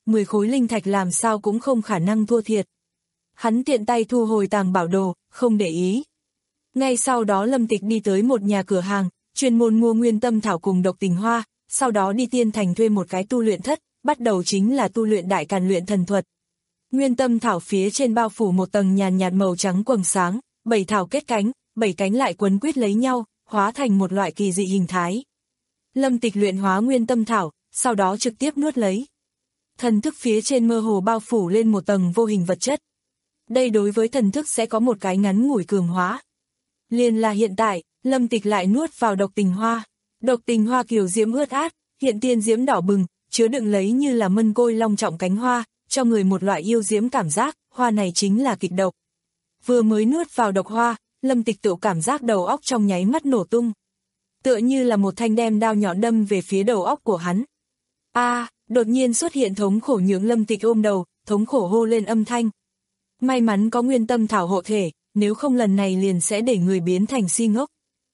mười khối linh thạch làm sao cũng không khả năng thua thiệt. Hắn tiện tay thu hồi tàng bảo đồ, không để ý. Ngay sau đó Lâm Tịch đi tới một nhà cửa hàng, chuyên môn mua nguyên tâm thảo cùng độc tình hoa, sau đó đi Tiên Thành thuê một cái tu luyện thất, bắt đầu chính là tu luyện đại càn luyện thần thuật. Nguyên tâm thảo phía trên bao phủ một tầng nhàn nhạt màu trắng quầng sáng, bảy thảo kết cánh, bảy cánh lại quấn quýt lấy nhau, hóa thành một loại kỳ dị hình thái. Lâm Tịch luyện hóa nguyên tâm thảo, sau đó trực tiếp nuốt lấy. Thần thức phía trên mơ hồ bao phủ lên một tầng vô hình vật chất. Đây đối với thần thức sẽ có một cái ngắn ngủi cường hóa. Liền là hiện tại, Lâm Tịch lại nuốt vào độc tình hoa. Độc tình hoa kiều diễm ướt át, hiện tiên diễm đỏ bừng, chứa đựng lấy như là mân côi long trọng cánh hoa, cho người một loại yêu diễm cảm giác, hoa này chính là kịch độc. Vừa mới nuốt vào độc hoa, Lâm Tịch tự cảm giác đầu óc trong nháy mắt nổ tung. Tựa như là một thanh đem đao nhọn đâm về phía đầu óc của hắn. A, à, đột nhiên xuất hiện thống khổ nhướng Lâm Tịch ôm đầu, thống khổ hô lên âm thanh. May mắn có nguyên tâm thảo hộ thể, nếu không lần này liền sẽ để người biến thành si ngốc.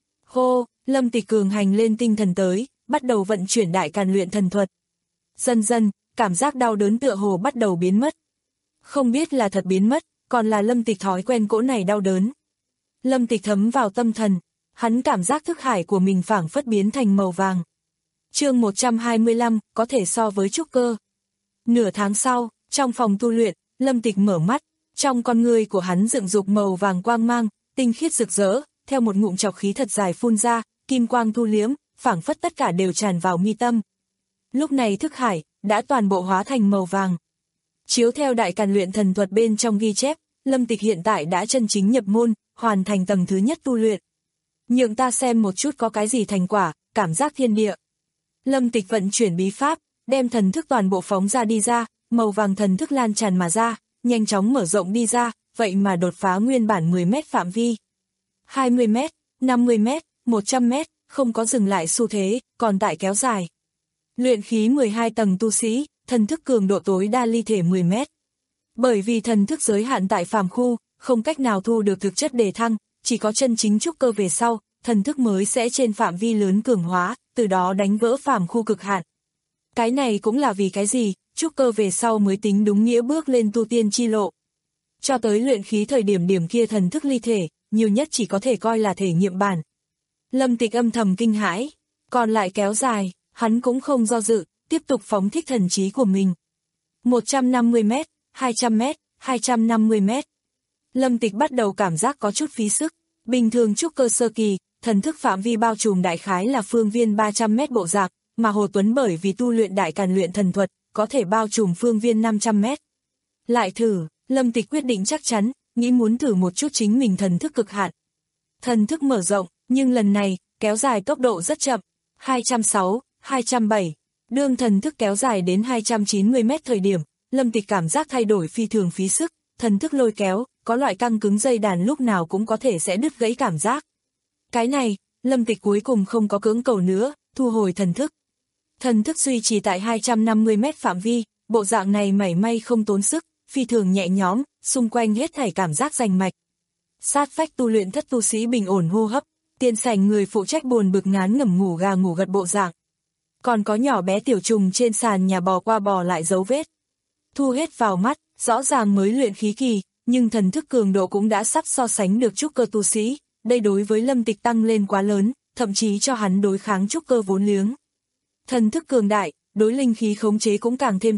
Hô, Lâm Tịch cường hành lên tinh thần tới, bắt đầu vận chuyển đại càn luyện thần thuật. Dần dần, cảm giác đau đớn tựa hồ bắt đầu biến mất. Không biết là thật biến mất, còn là Lâm Tịch thói quen cỗ này đau đớn. Lâm Tịch thấm vào tâm thần, hắn cảm giác thức hải của mình phảng phất biến thành màu vàng. Chương một trăm hai mươi lăm, có thể so với trúc cơ. Nửa tháng sau, trong phòng tu luyện, Lâm Tịch mở mắt, trong con người của hắn dựng dục màu vàng quang mang, tinh khiết rực rỡ, theo một ngụm trọc khí thật dài phun ra, kim quang thu liếm, phảng phất tất cả đều tràn vào mi tâm. Lúc này thức hải đã toàn bộ hóa thành màu vàng. Chiếu theo đại càn luyện thần thuật bên trong ghi chép, Lâm Tịch hiện tại đã chân chính nhập môn, hoàn thành tầng thứ nhất tu luyện. Nhượng ta xem một chút có cái gì thành quả, cảm giác thiên địa. Lâm Tịch vận chuyển bí pháp, đem thần thức toàn bộ phóng ra đi ra, màu vàng thần thức lan tràn mà ra, nhanh chóng mở rộng đi ra, vậy mà đột phá nguyên bản mười mét phạm vi. hai mươi mét, năm mươi mét, một trăm mét, không có dừng lại xu thế, còn tại kéo dài. Luyện khí mười hai tầng tu sĩ, thần thức cường độ tối đa ly thể mười mét. Bởi vì thần thức giới hạn tại phàm khu, không cách nào thu được thực chất đề thăng, chỉ có chân chính trúc cơ về sau, thần thức mới sẽ trên phạm vi lớn cường hóa, từ đó đánh vỡ phàm khu cực hạn. Cái này cũng là vì cái gì, trúc cơ về sau mới tính đúng nghĩa bước lên tu tiên chi lộ. Cho tới luyện khí thời điểm điểm kia thần thức ly thể, nhiều nhất chỉ có thể coi là thể nghiệm bản. Lâm Tịch âm thầm kinh hãi, còn lại kéo dài, hắn cũng không do dự, tiếp tục phóng thích thần trí của mình. một trăm năm mươi mét, hai trăm mét, hai trăm năm mươi mét. Lâm Tịch bắt đầu cảm giác có chút phí sức, bình thường trúc cơ sơ kỳ, thần thức phạm vi bao trùm đại khái là phương viên ba trăm mét bộ dạng, mà Hồ Tuấn bởi vì tu luyện đại càn luyện thần thuật, có thể bao trùm phương viên năm trăm mét. Lại thử, Lâm Tịch quyết định chắc chắn, nghĩ muốn thử một chút chính mình thần thức cực hạn. Thần thức mở rộng, nhưng lần này, kéo dài tốc độ rất chậm, hai trăm sáu, hai trăm bảy. Đương thần thức kéo dài đến hai trăm chín mươi mét thời điểm, Lâm Tịch cảm giác thay đổi phi thường phí sức, thần thức lôi kéo, có loại căng cứng dây đàn lúc nào cũng có thể sẽ đứt gãy cảm giác. Cái này, Lâm Tịch cuối cùng không có cưỡng cầu nữa, thu hồi thần thức. Thần thức duy trì tại hai trăm năm mươi mét phạm vi, bộ dạng này mảy may không tốn sức, phi thường nhẹ nhõm, xung quanh hết thảy cảm giác rành mạch. Sát phách tu luyện thất tu sĩ bình ổn hô hấp, tiền sảnh người phụ trách buồn bực ngán ngẩm ngủ gà ngủ gật bộ dạng. Còn có nhỏ bé tiểu trùng trên sàn nhà bò qua bò lại dấu vết. Thu hết vào mắt, rõ ràng mới luyện khí kỳ, nhưng thần thức cường độ cũng đã sắp so sánh được trúc cơ tu sĩ, đây đối với Lâm Tịch tăng lên quá lớn, thậm chí cho hắn đối kháng trúc cơ vốn liếng. Thần thức cường đại, đối linh khí khống chế cũng càng thêm.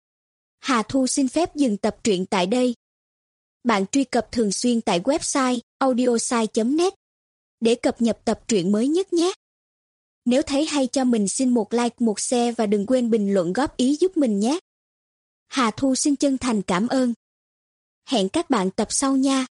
Hà Thu xin phép dừng tập truyện tại đây. Bạn truy cập thường xuyên tại website audiosai chấm net để cập nhật tập truyện mới nhất nhé. Nếu thấy hay cho mình xin một like, một share và đừng quên bình luận góp ý giúp mình nhé. Hà Thu xin chân thành cảm ơn. Hẹn các bạn tập sau nha.